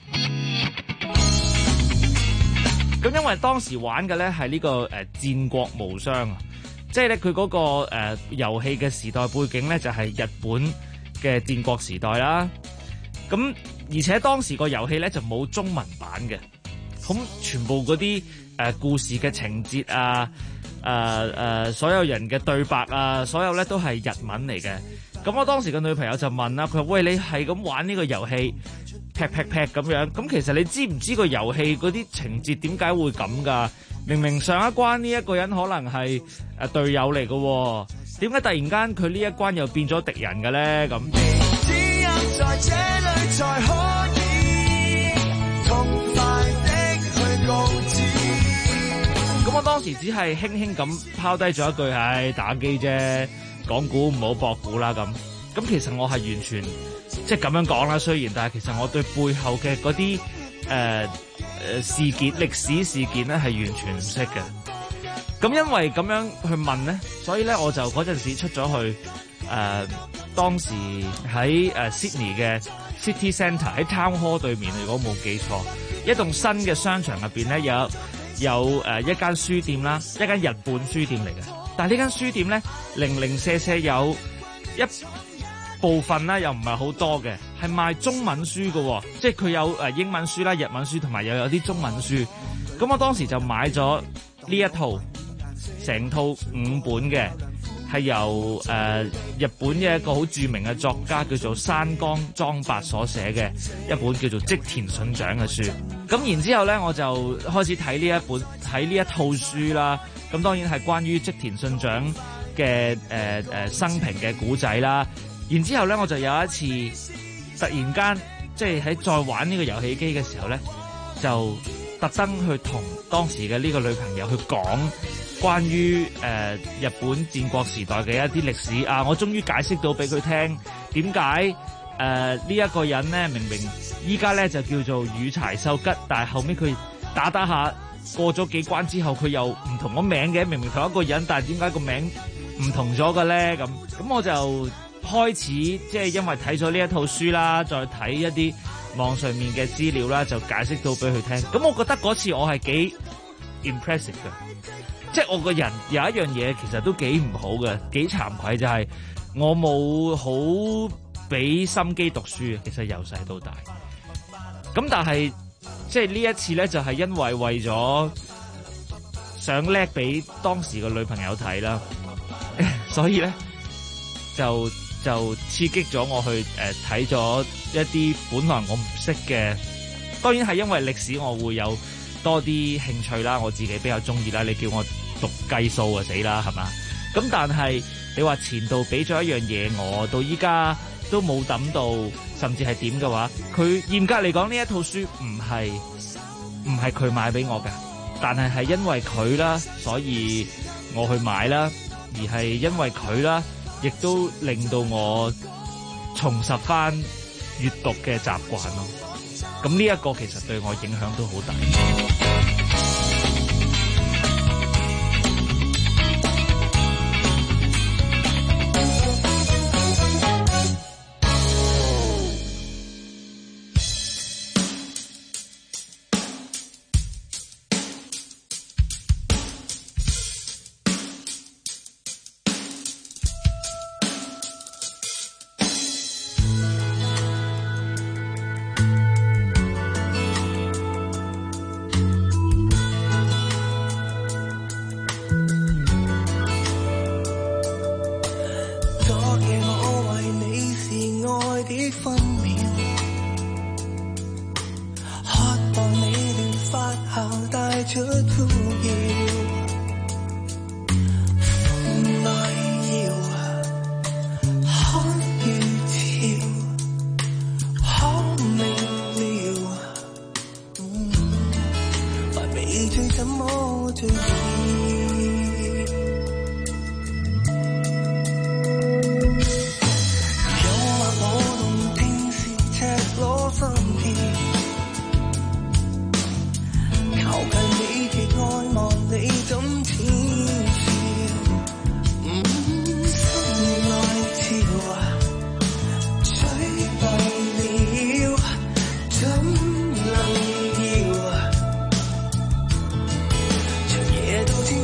咁因為當時玩嘅呢係呢個戰國無雙啊。即係咧，佢嗰個遊戲嘅時代背景咧，就係日本嘅戰國時代啦。咁而且當時個遊戲咧就冇中文版嘅，咁全部嗰啲故事嘅情節啊，所有人嘅對白啊，所有咧都係日文嚟嘅。咁我當時嘅女朋友就問啦，佢話：喂，你係咁玩呢個遊戲，劈咁樣，咁其實你知唔知個遊戲嗰啲情節點解會咁㗎？明明上一關呢一個人可能係隊友嚟嘅，點解突然間佢呢一關又變咗敵人嘅咧？咁只有在這裡才可以痛快的去告知。咁我當時只係輕輕咁拋低咗一句：唉，打機啫，講股唔好博股啦。咁其實我係完全即係咁樣講啦。雖然，但係其實我對背後嘅嗰啲歷史事件咧係完全唔識嘅。咁因為咁樣去問咧，所以咧我就嗰陣時出咗去當時喺Sydney 嘅 City Centre 喺 Town Hall 對面，如果冇記錯， 一棟新嘅商場入邊咧有一間書店啦，一間日本書店嚟嘅。但係呢間書店咧零零舍舍有一部分啦，又唔係好多嘅，係賣中文書嘅，即係佢有英文書啦、日文書同埋又有啲中文書。咁我當時就買咗呢一套，成套5本嘅，係由日本嘅一個好著名嘅作家叫做山岡莊八所寫嘅一本叫做織田信長嘅書。咁然之後咧，我就開始睇呢一套書啦。咁當然係關於織田信長嘅生平嘅古仔啦。然之後咧，我就有一次突然間即係喺再玩呢個遊戲機嘅時候咧，就特登去同當時嘅呢個女朋友去講關於日本戰國時代嘅一啲歷史啊！我終於解釋到俾佢聽點解呢一個人咧，明明依家咧就叫做羽柴秀吉，但係後尾佢打下過咗幾關之後，佢又唔同個名嘅，明明同一個人，但係點解個名唔同咗嘅咧？咁我就開始即係因為睇咗呢一套書啦，再睇一啲網上面嘅資料啦，就解釋到俾佢聽。咁我覺得嗰次我係幾 impressive 嘅，即係我個人有一樣嘢其實都幾唔好嘅，幾慚愧就係我冇好俾心機讀書。其實由細到大，咁但係即係呢一次咧，就係因為咗想叻俾當時個女朋友睇啦，所以咧就刺激咗我去睇咗一啲本來我唔識嘅，當然係因為歷史我會有多啲興趣啦，我自己比較中意啦。你叫我讀計數啊，死啦，係嘛？咁但係你話前度俾咗一樣嘢我，到依家都冇抌到，甚至係點嘅話，佢嚴格嚟講呢一套書唔係佢買俾我㗎，但係因為佢啦，所以我去買啦，而係因為佢啦，亦都令到我重拾翻閱讀嘅習慣咯。咁呢一個其實對我影響都好大。 夜到天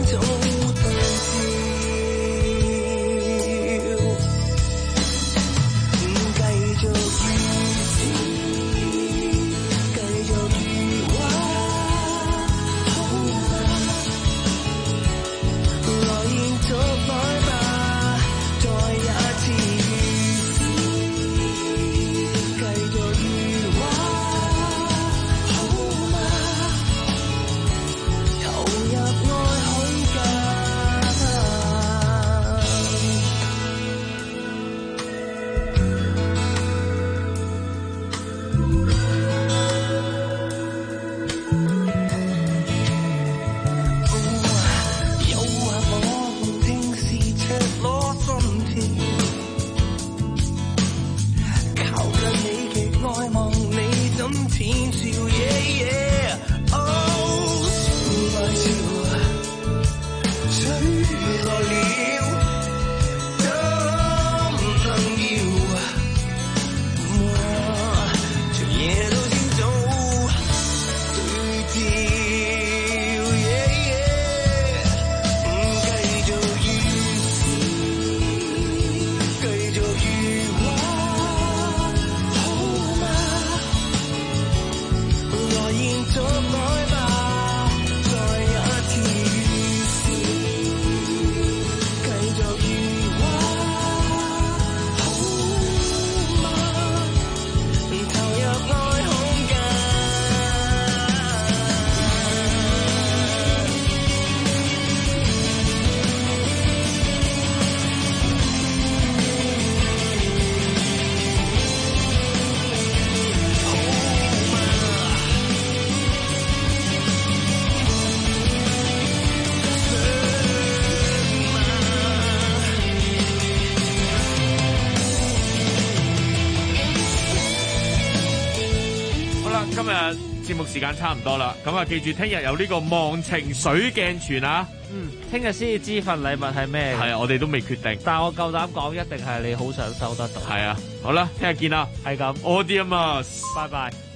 節目時間差唔多啦，咁啊記住聽日有呢個忘情水鏡泉啊。 聽日先至知份禮物係咩？ 係啊，我哋都未決定， 但係我夠膽講，一定係你好想收得到。 係啊，好啦，聽日見啦， 係咁， 我啲啊嘛， 拜拜。